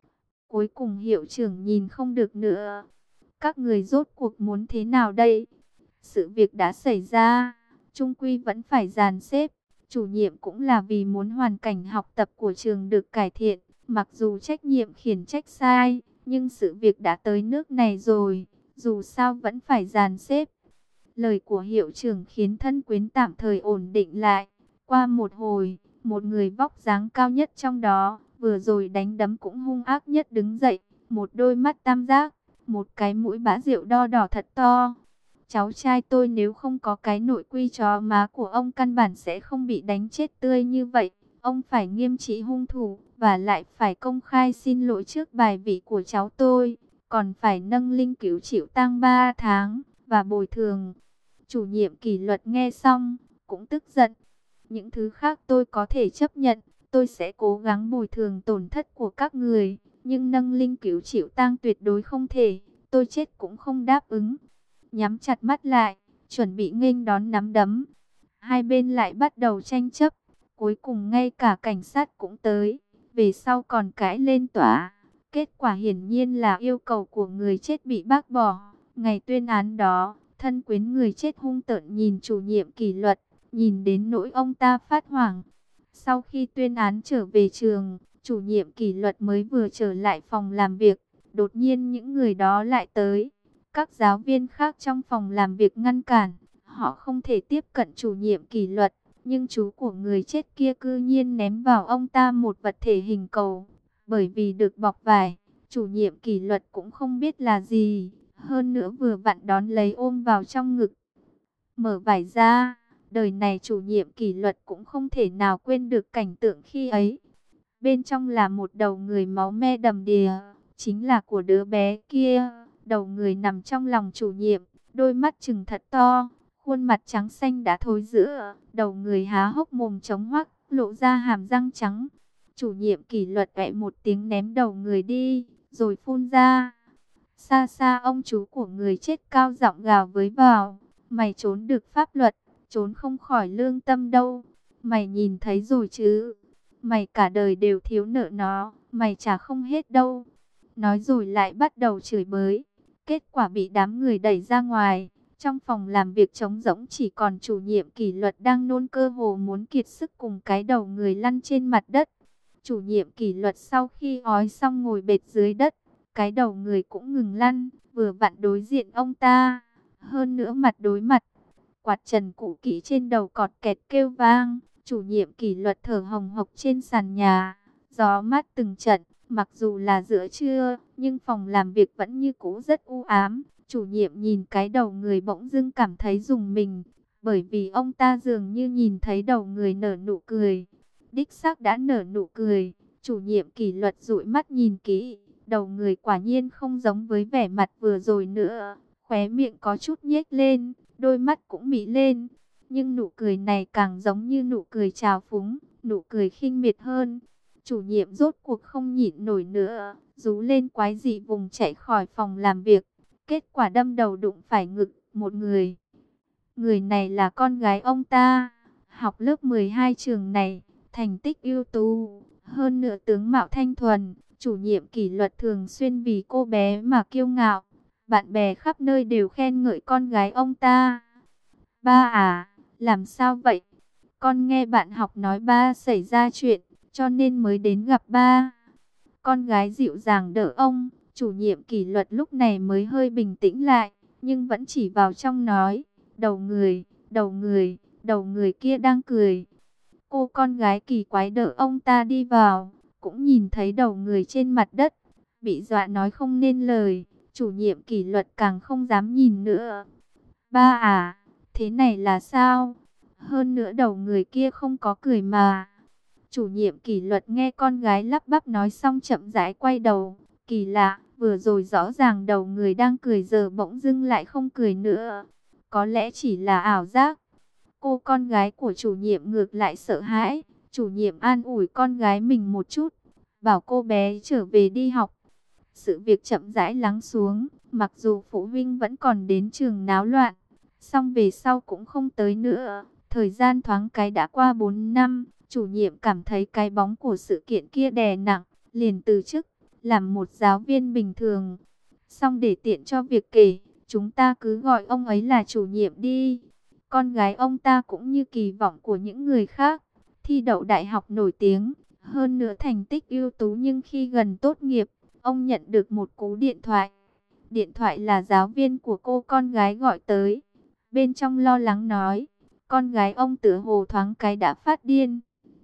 Speaker 1: Cuối cùng hiệu trưởng nhìn không được nữa. Các người rốt cuộc muốn thế nào đây? Sự việc đã xảy ra, chung quy vẫn phải dàn xếp. Chủ nhiệm cũng là vì muốn hoàn cảnh học tập của trường được cải thiện. Mặc dù trách nhiệm khiển trách sai, nhưng sự việc đã tới nước này rồi, dù sao vẫn phải dàn xếp. Lời của hiệu trưởng khiến thân quyến tạm thời ổn định lại. Qua một hồi, một người vóc dáng cao nhất trong đó, vừa rồi đánh đấm cũng hung ác nhất đứng dậy. Một đôi mắt tam giác, một cái mũi bã rượu đo đỏ thật to. Cháu trai tôi nếu không có cái nội quy chó má của ông căn bản sẽ không bị đánh chết tươi như vậy. Ông phải nghiêm trị hung thủ, và lại phải công khai xin lỗi trước bài vị của cháu tôi. Còn phải nâng linh cữu chịu tang 3 tháng, và bồi thường. Chủ nhiệm kỷ luật nghe xong, cũng tức giận. Những thứ khác tôi có thể chấp nhận, tôi sẽ cố gắng bồi thường tổn thất của các người. Nhưng nâng linh cữu chịu tang tuyệt đối không thể, tôi chết cũng không đáp ứng. Nhắm chặt mắt lại, chuẩn bị nghênh đón nắm đấm. Hai bên lại bắt đầu tranh chấp, cuối cùng ngay cả cảnh sát cũng tới, về sau còn cãi lên tòa. Kết quả hiển nhiên là yêu cầu của người chết bị bác bỏ. Ngày tuyên án đó, thân quyến người chết hung tợn nhìn chủ nhiệm kỷ luật, nhìn đến nỗi ông ta phát hoảng. Sau khi tuyên án trở về trường, Chủ nhiệm kỷ luật mới vừa trở lại phòng làm việc, đột nhiên những người đó lại tới. Các giáo viên khác trong phòng làm việc ngăn cản, họ không thể tiếp cận chủ nhiệm kỷ luật, nhưng chú của người chết kia cư nhiên ném vào ông ta một vật thể hình cầu. Bởi vì được bọc vải, chủ nhiệm kỷ luật cũng không biết là gì, hơn nữa vừa vặn đón lấy ôm vào trong ngực. Mở vải ra, đời này chủ nhiệm kỷ luật cũng không thể nào quên được cảnh tượng khi ấy. Bên trong là một đầu người máu me đầm đìa, chính là của đứa bé kia. Đầu người nằm trong lòng chủ nhiệm, đôi mắt trừng thật to, khuôn mặt trắng xanh đã thối rữa, đầu người há hốc mồm trống hoắc, lộ ra hàm răng trắng. Chủ nhiệm kỷ luật vẹ một tiếng ném đầu người đi, rồi phun ra. Xa xa ông chú của người chết cao giọng gào với vào, mày trốn được pháp luật, trốn không khỏi lương tâm đâu. Mày nhìn thấy rồi chứ, mày cả đời đều thiếu nợ nó, mày trả không hết đâu. Nói rồi lại bắt đầu chửi bới. Kết quả bị đám người đẩy ra ngoài. Trong phòng làm việc trống rỗng chỉ còn chủ nhiệm kỷ luật đang nôn cơ hồ muốn kiệt sức cùng cái đầu người lăn trên mặt đất. Chủ nhiệm kỷ luật sau khi ói xong ngồi bệt dưới đất. Cái đầu người cũng ngừng lăn, vừa vặn đối diện ông ta. Hơn nữa mặt đối mặt. Quạt trần cũ kỹ trên đầu cọt kẹt kêu vang. Chủ nhiệm kỷ luật thở hồng hộc trên sàn nhà. Gió mát từng trận. Mặc dù là giữa trưa, nhưng phòng làm việc vẫn như cũ rất u ám. Chủ nhiệm nhìn cái đầu người bỗng dưng cảm thấy rùng mình. Bởi vì ông ta dường như nhìn thấy đầu người nở nụ cười. Đích xác đã nở nụ cười. Chủ nhiệm kỷ luật dụi mắt nhìn kỹ. Đầu người quả nhiên không giống với vẻ mặt vừa rồi nữa. Khóe miệng có chút nhếch lên, đôi mắt cũng mị lên. Nhưng nụ cười này càng giống như nụ cười trào phúng, nụ cười khinh miệt hơn. Chủ nhiệm rốt cuộc không nhịn nổi nữa, rú lên quái dị vùng chạy khỏi phòng làm việc. Kết quả đâm đầu đụng phải ngực một người. Người này là con gái ông ta, học lớp 12 trường này, thành tích ưu tú, hơn nữa tướng mạo thanh thuần. Chủ nhiệm kỷ luật thường xuyên vì cô bé mà kiêu ngạo. Bạn bè khắp nơi đều khen ngợi con gái ông ta. Ba à, làm sao vậy? Con nghe bạn học nói ba xảy ra chuyện, cho nên mới đến gặp ba. Con gái dịu dàng đỡ ông, chủ nhiệm kỷ luật lúc này mới hơi bình tĩnh lại, nhưng vẫn chỉ vào trong nói, đầu người, đầu người, đầu người kia đang cười. Cô con gái kỳ quái đỡ ông ta đi vào, cũng nhìn thấy đầu người trên mặt đất, bị dọa nói không nên lời, chủ nhiệm kỷ luật càng không dám nhìn nữa. Ba à, thế này là sao? Hơn nữa đầu người kia không có cười mà. Chủ nhiệm kỷ luật nghe con gái lắp bắp nói xong chậm rãi quay đầu. Kỳ lạ, vừa rồi rõ ràng đầu người đang cười giờ bỗng dưng lại không cười nữa. Có lẽ chỉ là ảo giác. Cô con gái của chủ nhiệm ngược lại sợ hãi. Chủ nhiệm an ủi con gái mình một chút, bảo cô bé trở về đi học. Sự việc chậm rãi lắng xuống, mặc dù phụ huynh vẫn còn đến trường náo loạn, song về sau cũng không tới nữa. Thời gian thoáng cái đã qua 4 năm, chủ nhiệm cảm thấy cái bóng của sự kiện kia đè nặng, liền từ chức, làm một giáo viên bình thường. Song để tiện cho việc kể, chúng ta cứ gọi ông ấy là chủ nhiệm đi. Con gái ông ta cũng như kỳ vọng của những người khác, thi đậu đại học nổi tiếng, hơn nữa thành tích ưu tú, nhưng khi gần tốt nghiệp, ông nhận được một cú điện thoại. Điện thoại là giáo viên của cô con gái gọi tới. Bên trong lo lắng nói, con gái ông tựa hồ thoáng cái đã phát điên.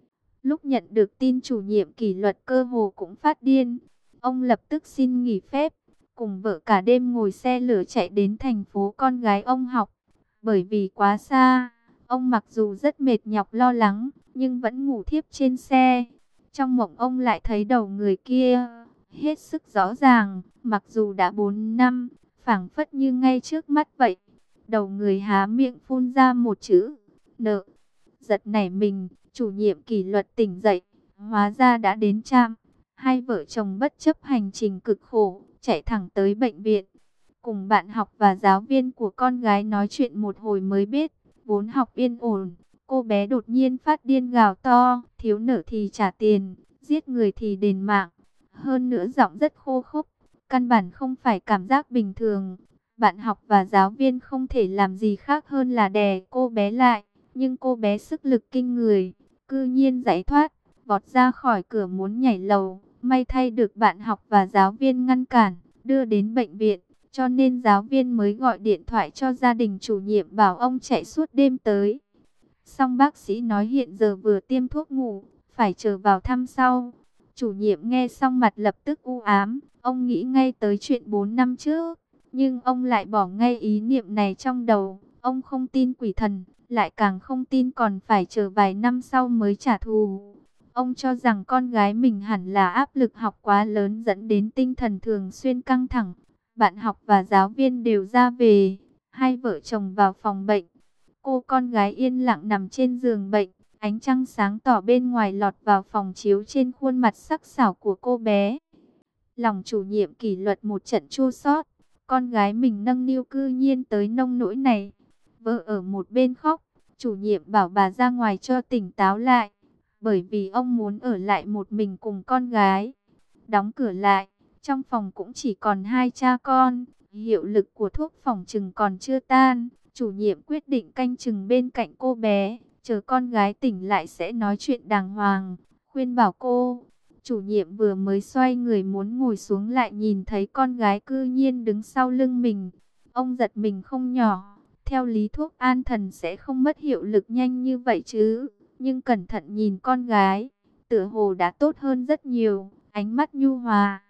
Speaker 1: Lúc nhận được tin chủ nhiệm kỷ luật cơ hồ cũng phát điên, ông lập tức xin nghỉ phép, cùng vợ cả đêm ngồi xe lửa chạy đến thành phố con gái ông học. Bởi vì quá xa, ông mặc dù rất mệt nhọc lo lắng, nhưng vẫn ngủ thiếp trên xe. Trong mộng ông lại thấy đầu người kia, hết sức rõ ràng, mặc dù đã 4 năm, phảng phất như ngay trước mắt vậy. Đầu người há miệng phun ra một chữ, nợ. Giật nảy mình, chủ nhiệm kỷ luật tỉnh dậy, hóa ra đã đến trạm. Hai vợ chồng bất chấp hành trình cực khổ, chạy thẳng tới bệnh viện. Cùng bạn học và giáo viên của con gái nói chuyện một hồi mới biết, vốn học yên ổn, cô bé đột nhiên phát điên gào to, thiếu nợ thì trả tiền, giết người thì đền mạng. Hơn nữa giọng rất khô khốc, căn bản không phải cảm giác bình thường. Bạn học và giáo viên không thể làm gì khác hơn là đè cô bé lại, nhưng cô bé sức lực kinh người, cư nhiên giải thoát. vọt ra khỏi cửa muốn nhảy lầu. May thay được bạn học và giáo viên ngăn cản, đưa đến bệnh viện. Cho nên giáo viên mới gọi điện thoại cho gia đình chủ nhiệm bảo ông chạy suốt đêm tới. Xong bác sĩ nói hiện giờ vừa tiêm thuốc ngủ, phải chờ vào thăm sau. Chủ nhiệm nghe xong mặt lập tức u ám, ông nghĩ ngay tới chuyện 4 năm trước. Nhưng ông lại bỏ ngay ý niệm này trong đầu, ông không tin quỷ thần, lại càng không tin còn phải chờ vài năm sau mới trả thù. Ông cho rằng con gái mình hẳn là áp lực học quá lớn dẫn đến tinh thần thường xuyên căng thẳng. Bạn học và giáo viên đều ra về, hai vợ chồng vào phòng bệnh. Cô con gái yên lặng nằm trên giường bệnh, ánh trăng sáng tỏ bên ngoài lọt vào phòng chiếu trên khuôn mặt sắc sảo của cô bé. Lòng chủ nhiệm kỷ luật một trận chua xót, con gái mình nâng niu cư nhiên tới nông nỗi này. Vợ ở một bên khóc, chủ nhiệm bảo bà ra ngoài cho tỉnh táo lại, bởi vì ông muốn ở lại một mình cùng con gái. Đóng cửa lại, trong phòng cũng chỉ còn hai cha con, hiệu lực của thuốc phòng trừng còn chưa tan. Chủ nhiệm quyết định canh chừng bên cạnh cô bé, chờ con gái tỉnh lại sẽ nói chuyện đàng hoàng, khuyên bảo cô. Chủ nhiệm vừa mới xoay người muốn ngồi xuống lại nhìn thấy con gái cư nhiên đứng sau lưng mình. Ông giật mình không nhỏ, theo lý thuốc an thần sẽ không mất hiệu lực nhanh như vậy chứ. Nhưng cẩn thận nhìn con gái, tựa hồ đã tốt hơn rất nhiều, ánh mắt nhu hòa.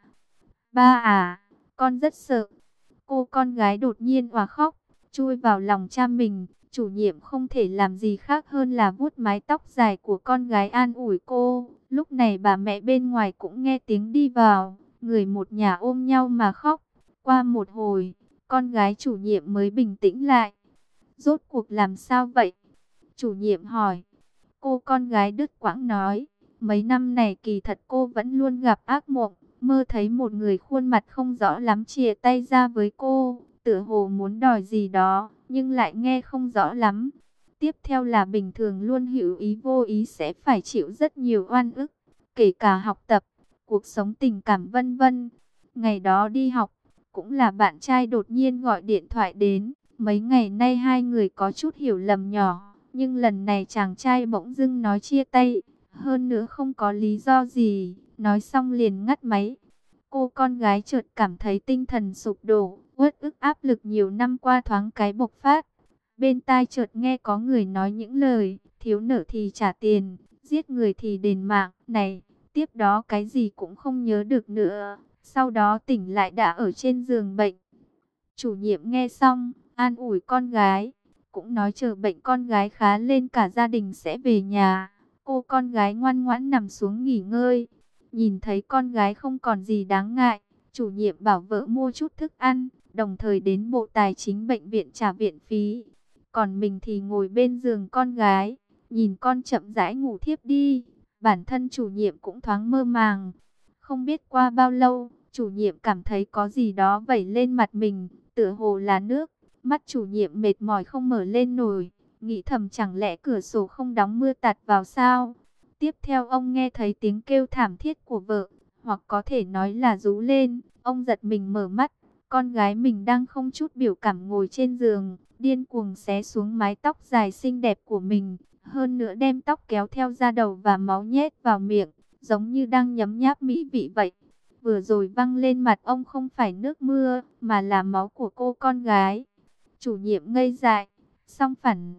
Speaker 1: Ba à, con rất sợ. Cô con gái đột nhiên òa khóc, chui vào lòng cha mình. Chủ nhiệm không thể làm gì khác hơn là vuốt mái tóc dài của con gái an ủi cô. Lúc này bà mẹ bên ngoài cũng nghe tiếng đi vào, người một nhà ôm nhau mà khóc. Qua một hồi, con gái chủ nhiệm mới bình tĩnh lại. Rốt cuộc làm sao vậy? Chủ nhiệm hỏi. Cô con gái đứt quãng nói, mấy năm này kỳ thật cô vẫn luôn gặp ác mộng, mơ thấy một người khuôn mặt không rõ lắm chìa tay ra với cô, tựa hồ muốn đòi gì đó, nhưng lại nghe không rõ lắm. Tiếp theo là bình thường luôn hữu ý vô ý sẽ phải chịu rất nhiều oan ức, kể cả học tập, cuộc sống tình cảm vân vân. Ngày đó đi học, cũng là bạn trai đột nhiên gọi điện thoại đến, mấy ngày nay hai người có chút hiểu lầm nhỏ. Nhưng lần này chàng trai bỗng dưng nói chia tay, hơn nữa không có lý do gì, nói xong liền ngắt máy. Cô con gái chợt cảm thấy tinh thần sụp đổ, uất ức áp lực nhiều năm qua thoáng cái bộc phát. Bên tai chợt nghe có người nói những lời, thiếu nợ thì trả tiền, giết người thì đền mạng, này, tiếp đó cái gì cũng không nhớ được nữa, sau đó tỉnh lại đã ở trên giường bệnh. Chủ nhiệm nghe xong, an ủi con gái, cũng nói chờ bệnh con gái khá lên cả gia đình sẽ về nhà. Cô con gái ngoan ngoãn nằm xuống nghỉ ngơi. Nhìn thấy con gái không còn gì đáng ngại, chủ nhiệm bảo vợ mua chút thức ăn, đồng thời đến bộ tài chính bệnh viện trả viện phí. Còn mình thì ngồi bên giường con gái, nhìn con chậm rãi ngủ thiếp đi. Bản thân chủ nhiệm cũng thoáng mơ màng. Không biết qua bao lâu, chủ nhiệm cảm thấy có gì đó vẩy lên mặt mình, tựa hồ là nước. Mắt chủ nhiệm mệt mỏi không mở lên nổi, nghĩ thầm chẳng lẽ cửa sổ không đóng mưa tạt vào sao. Tiếp theo ông nghe thấy tiếng kêu thảm thiết của vợ, hoặc có thể nói là rú lên. Ông giật mình mở mắt, con gái mình đang không chút biểu cảm ngồi trên giường, điên cuồng xé xuống mái tóc dài xinh đẹp của mình. Hơn nữa đem tóc kéo theo da đầu và máu nhét vào miệng, giống như đang nhấm nháp mỹ vị vậy. Vừa rồi văng lên mặt ông không phải nước mưa, mà là máu của cô con gái. Chủ nhiệm ngây dại, song phản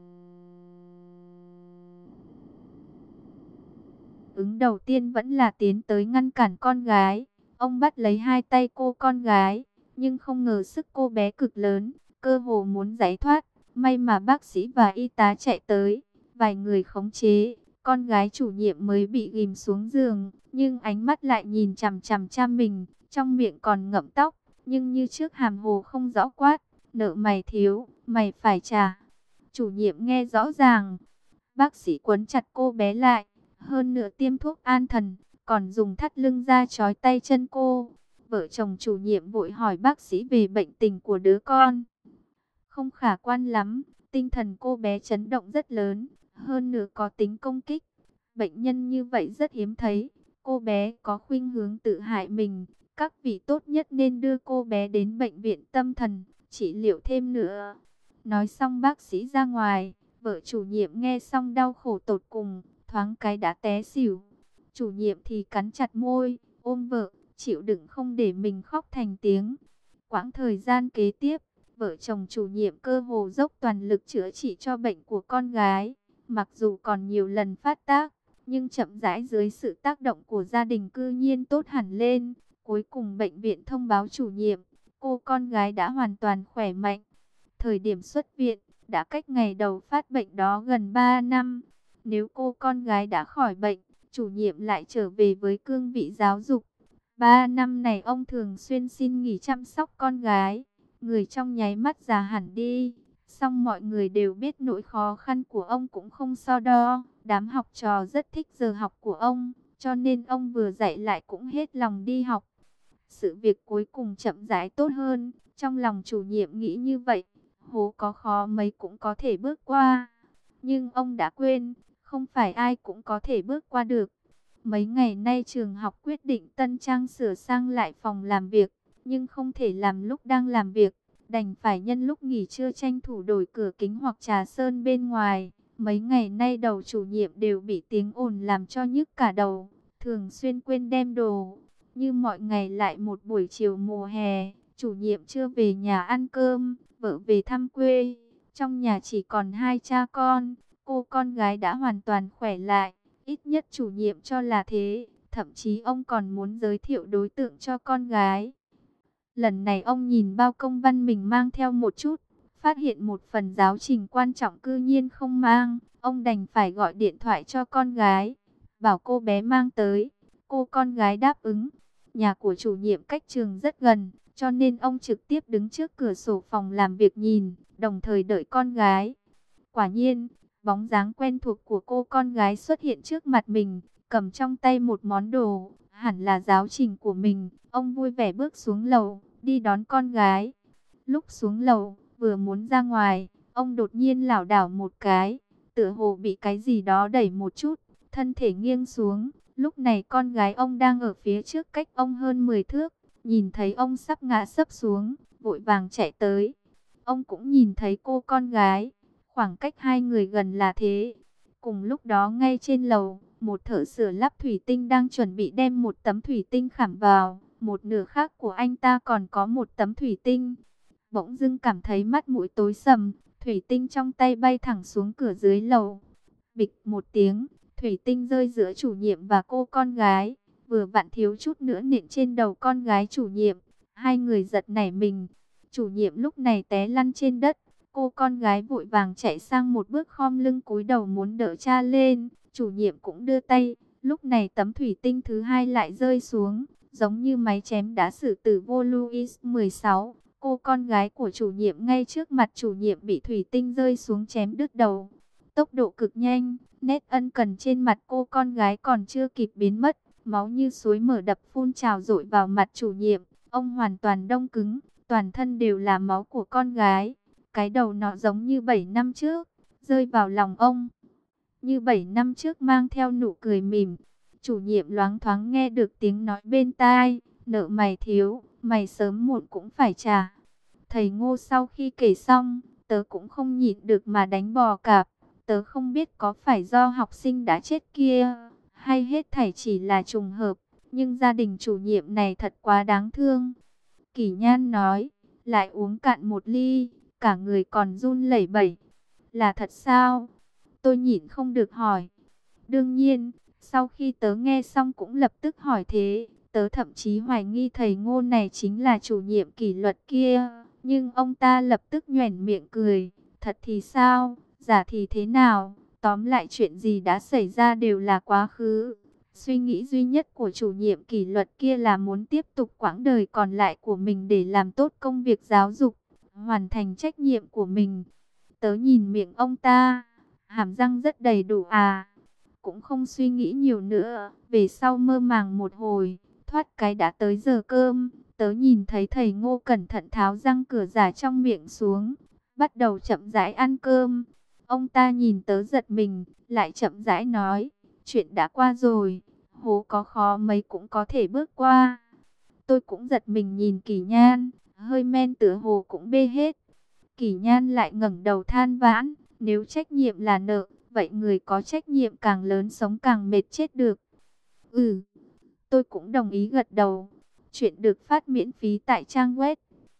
Speaker 1: ứng đầu tiên vẫn là tiến tới ngăn cản con gái. Ông bắt lấy hai tay cô con gái, nhưng không ngờ sức cô bé cực lớn, cơ hồ muốn giải thoát. May mà bác sĩ và y tá chạy tới, vài người khống chế, con gái chủ nhiệm mới bị ghim xuống giường, nhưng ánh mắt lại nhìn chằm chằm cha mình, trong miệng còn ngậm tóc, nhưng như trước hàm hồ không rõ quát, nợ mày thiếu, mày phải trả. Chủ nhiệm nghe rõ ràng, bác sĩ quấn chặt cô bé lại, hơn nữa tiêm thuốc an thần, còn dùng thắt lưng ra trói tay chân cô. Vợ chồng chủ nhiệm vội hỏi bác sĩ về bệnh tình của đứa con. Không khả quan lắm, tinh thần cô bé chấn động rất lớn, hơn nữa có tính công kích. Bệnh nhân như vậy rất hiếm thấy, cô bé có khuynh hướng tự hại mình. Các vị tốt nhất nên đưa cô bé đến bệnh viện tâm thần, trị liệu thêm nữa. Nói xong bác sĩ ra ngoài, vợ chủ nhiệm nghe xong đau khổ tột cùng, thoáng cái đã té xỉu. Chủ nhiệm thì cắn chặt môi, ôm vợ, chịu đựng không để mình khóc thành tiếng. Quãng thời gian kế tiếp, vợ chồng chủ nhiệm cơ hồ dốc toàn lực chữa trị cho bệnh của con gái. Mặc dù còn nhiều lần phát tác, nhưng chậm rãi dưới sự tác động của gia đình cư nhiên tốt hẳn lên. Cuối cùng bệnh viện thông báo chủ nhiệm, cô con gái đã hoàn toàn khỏe mạnh. Thời điểm xuất viện, đã cách ngày đầu phát bệnh đó gần 3 năm. Nếu cô con gái đã khỏi bệnh, chủ nhiệm lại trở về với cương vị giáo dục. 3 năm này ông thường xuyên xin nghỉ chăm sóc con gái. Người trong nháy mắt già hẳn đi. Song mọi người đều biết nỗi khó khăn của ông cũng không so đo. Đám học trò rất thích giờ học của ông, cho nên ông vừa dạy lại cũng hết lòng đi học. Sự việc cuối cùng chậm rãi tốt hơn. Trong lòng chủ nhiệm nghĩ như vậy, hố có khó mấy cũng có thể bước qua. Nhưng ông đã quên, không phải ai cũng có thể bước qua được. Mấy ngày nay trường học quyết định tân trang sửa sang lại phòng làm việc, nhưng không thể làm lúc đang làm việc. Đành phải nhân lúc nghỉ trưa tranh thủ đổi cửa kính hoặc trà sơn bên ngoài. Mấy ngày nay đầu chủ nhiệm đều bị tiếng ồn làm cho nhức cả đầu, thường xuyên quên đem đồ. Như mọi ngày lại một buổi chiều mùa hè, chủ nhiệm chưa về nhà ăn cơm, vợ về thăm quê. Trong nhà chỉ còn hai cha con, cô con gái đã hoàn toàn khỏe lại, ít nhất chủ nhiệm cho là thế. Thậm chí ông còn muốn giới thiệu đối tượng cho con gái. Lần này ông nhìn bao công văn mình mang theo một chút, phát hiện một phần giáo trình quan trọng cư nhiên không mang. Ông đành phải gọi điện thoại cho con gái, bảo cô bé mang tới. Cô con gái đáp ứng. Nhà của chủ nhiệm cách trường rất gần, cho nên ông trực tiếp đứng trước cửa sổ phòng làm việc nhìn, đồng thời đợi con gái. Quả nhiên, bóng dáng quen thuộc của cô con gái xuất hiện trước mặt mình, cầm trong tay một món đồ, hẳn là giáo trình của mình. Ông vui vẻ bước xuống lầu, đi đón con gái. Lúc xuống lầu, vừa muốn ra ngoài, ông đột nhiên lảo đảo một cái, tựa hồ bị cái gì đó đẩy một chút, thân thể nghiêng xuống. Lúc này con gái ông đang ở phía trước cách ông hơn 10 thước, nhìn thấy ông sắp ngã sấp xuống, vội vàng chạy tới. Ông cũng nhìn thấy cô con gái, khoảng cách hai người gần là thế. Cùng lúc đó ngay trên lầu, một thợ sửa lắp thủy tinh đang chuẩn bị đem một tấm thủy tinh khảm vào, một nửa khác của anh ta còn có một tấm thủy tinh. Bỗng dưng cảm thấy mắt mũi tối sầm, thủy tinh trong tay bay thẳng xuống cửa dưới lầu. Bịch một tiếng, thủy tinh rơi giữa chủ nhiệm và cô con gái, vừa vặn thiếu chút nữa nện trên đầu con gái chủ nhiệm. Hai người giật nảy mình, chủ nhiệm lúc này té lăn trên đất. Cô con gái vội vàng chạy sang một bước khom lưng cúi đầu muốn đỡ cha lên. Chủ nhiệm cũng đưa tay, lúc này tấm thủy tinh thứ hai lại rơi xuống, giống như máy chém đá sử tử vô Louis 16. Cô con gái của chủ nhiệm ngay trước mặt chủ nhiệm bị thủy tinh rơi xuống chém đứt đầu. Tốc độ cực nhanh, nét ân cần trên mặt cô con gái còn chưa kịp biến mất, máu như suối mở đập phun trào dội vào mặt chủ nhiệm. Ông hoàn toàn đông cứng, toàn thân đều là máu của con gái. Cái đầu nó giống như 7 năm trước, rơi vào lòng ông. Như 7 năm trước mang theo nụ cười mỉm. Chủ nhiệm loáng thoáng nghe được tiếng nói bên tai, nợ mày thiếu, mày sớm muộn cũng phải trả. Thầy Ngô sau khi kể xong, tớ cũng không nhịn được mà đánh bò cạp. Tớ không biết có phải do học sinh đã chết kia, hay hết thảy chỉ là trùng hợp, nhưng gia đình chủ nhiệm này thật quá đáng thương. Kỷ Nhan nói, lại uống cạn một ly, cả người còn run lẩy bẩy. Là thật sao? Tôi nhịn không được hỏi. Đương nhiên, sau khi tớ nghe xong cũng lập tức hỏi thế. Tớ thậm chí hoài nghi thầy Ngô này chính là chủ nhiệm kỷ luật kia. Nhưng ông ta lập tức nhoẻn miệng cười. Thật thì sao? Giả thì thế nào? Tóm lại chuyện gì đã xảy ra đều là quá khứ. Suy nghĩ duy nhất của chủ nhiệm kỷ luật kia là muốn tiếp tục quãng đời còn lại của mình để làm tốt công việc giáo dục, hoàn thành trách nhiệm của mình. Tớ nhìn miệng ông ta, hàm răng rất đầy đủ à. Cũng không suy nghĩ nhiều nữa, về sau mơ màng một hồi, thoát cái đã tới giờ cơm. Tớ nhìn thấy thầy Ngô cẩn thận tháo răng cửa giả trong miệng xuống, bắt đầu chậm rãi ăn cơm. Ông ta nhìn tớ giật mình, lại chậm rãi nói, chuyện đã qua rồi, hố có khó mấy cũng có thể bước qua. Tôi cũng giật mình nhìn Kỷ Nhan, hơi men tựa hồ cũng bê hết. Kỷ Nhan lại ngẩng đầu than vãn, nếu trách nhiệm là nợ, vậy người có trách nhiệm càng lớn sống càng mệt chết được. Ừ, tôi cũng đồng ý gật đầu. Chuyện được phát miễn phí tại trang web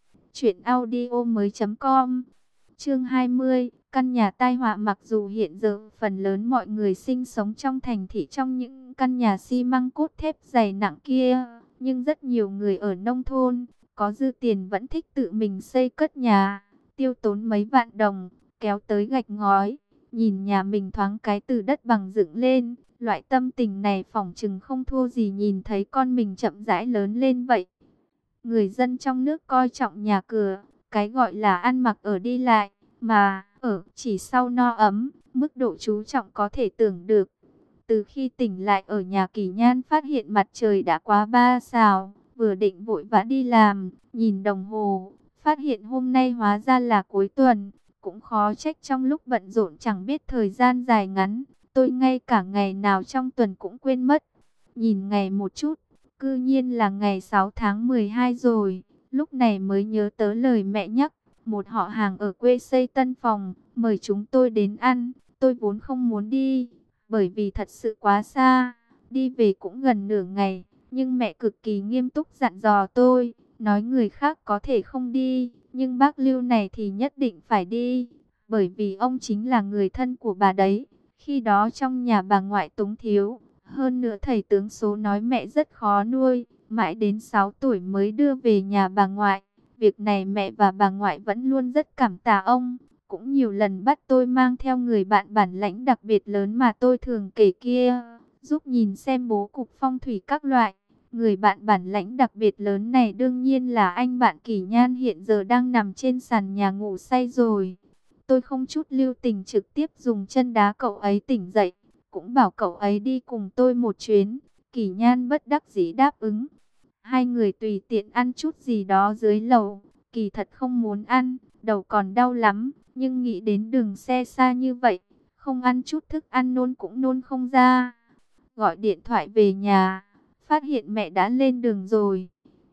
Speaker 1: truyệnaudiomoi.com. Chương 20, căn nhà tai họa. Mặc dù hiện giờ phần lớn mọi người sinh sống trong thành thị trong những căn nhà xi măng cốt thép dày nặng kia, nhưng rất nhiều người ở nông thôn có dư tiền vẫn thích tự mình xây cất nhà, tiêu tốn mấy vạn đồng, kéo tới gạch ngói, nhìn nhà mình thoáng cái từ đất bằng dựng lên. Loại tâm tình này phỏng chừng không thua gì nhìn thấy con mình chậm rãi lớn lên vậy. Người dân trong nước coi trọng nhà cửa, cái gọi là ăn mặc ở đi lại, mà ở chỉ sau no ấm, mức độ chú trọng có thể tưởng được. Từ khi tỉnh lại ở nhà Kỳ Nhan phát hiện mặt trời đã quá 3 sao, vừa định vội vã đi làm, nhìn đồng hồ, phát hiện hôm nay hóa ra là cuối tuần, cũng khó trách trong lúc bận rộn chẳng biết thời gian dài ngắn, tôi ngay cả ngày nào trong tuần cũng quên mất. Nhìn ngày một chút, cư nhiên là ngày 6 tháng 12 rồi, lúc này mới nhớ tới lời mẹ nhắc, một họ hàng ở quê xây tân phòng, mời chúng tôi đến ăn, tôi vốn không muốn đi, bởi vì thật sự quá xa, đi về cũng gần nửa ngày, nhưng mẹ cực kỳ nghiêm túc dặn dò tôi, nói người khác có thể không đi, nhưng bác Lưu này thì nhất định phải đi, bởi vì ông chính là người thân của bà đấy, khi đó trong nhà bà ngoại túng thiếu. Hơn nữa thầy tướng số nói mẹ rất khó nuôi, mãi đến 6 tuổi mới đưa về nhà bà ngoại. Việc này mẹ và bà ngoại vẫn luôn rất cảm tạ ông, cũng nhiều lần bắt tôi mang theo người bạn bản lãnh đặc biệt lớn mà tôi thường kể kia, giúp nhìn xem bố cục phong thủy các loại. Người bạn bản lãnh đặc biệt lớn này đương nhiên là anh bạn Kỳ Nhan hiện giờ đang nằm trên sàn nhà ngủ say rồi. Tôi không chút lưu tình trực tiếp dùng chân đá cậu ấy tỉnh dậy, cũng bảo cậu ấy đi cùng tôi một chuyến. Kỳ Nhan bất đắc dĩ đáp ứng. Hai người tùy tiện ăn chút gì đó dưới lầu. Kỳ thật không muốn ăn, đầu còn đau lắm, nhưng nghĩ đến đường xe xa như vậy, không ăn chút thức ăn nôn cũng nôn không ra. Gọi điện thoại về nhà, phát hiện mẹ đã lên đường rồi.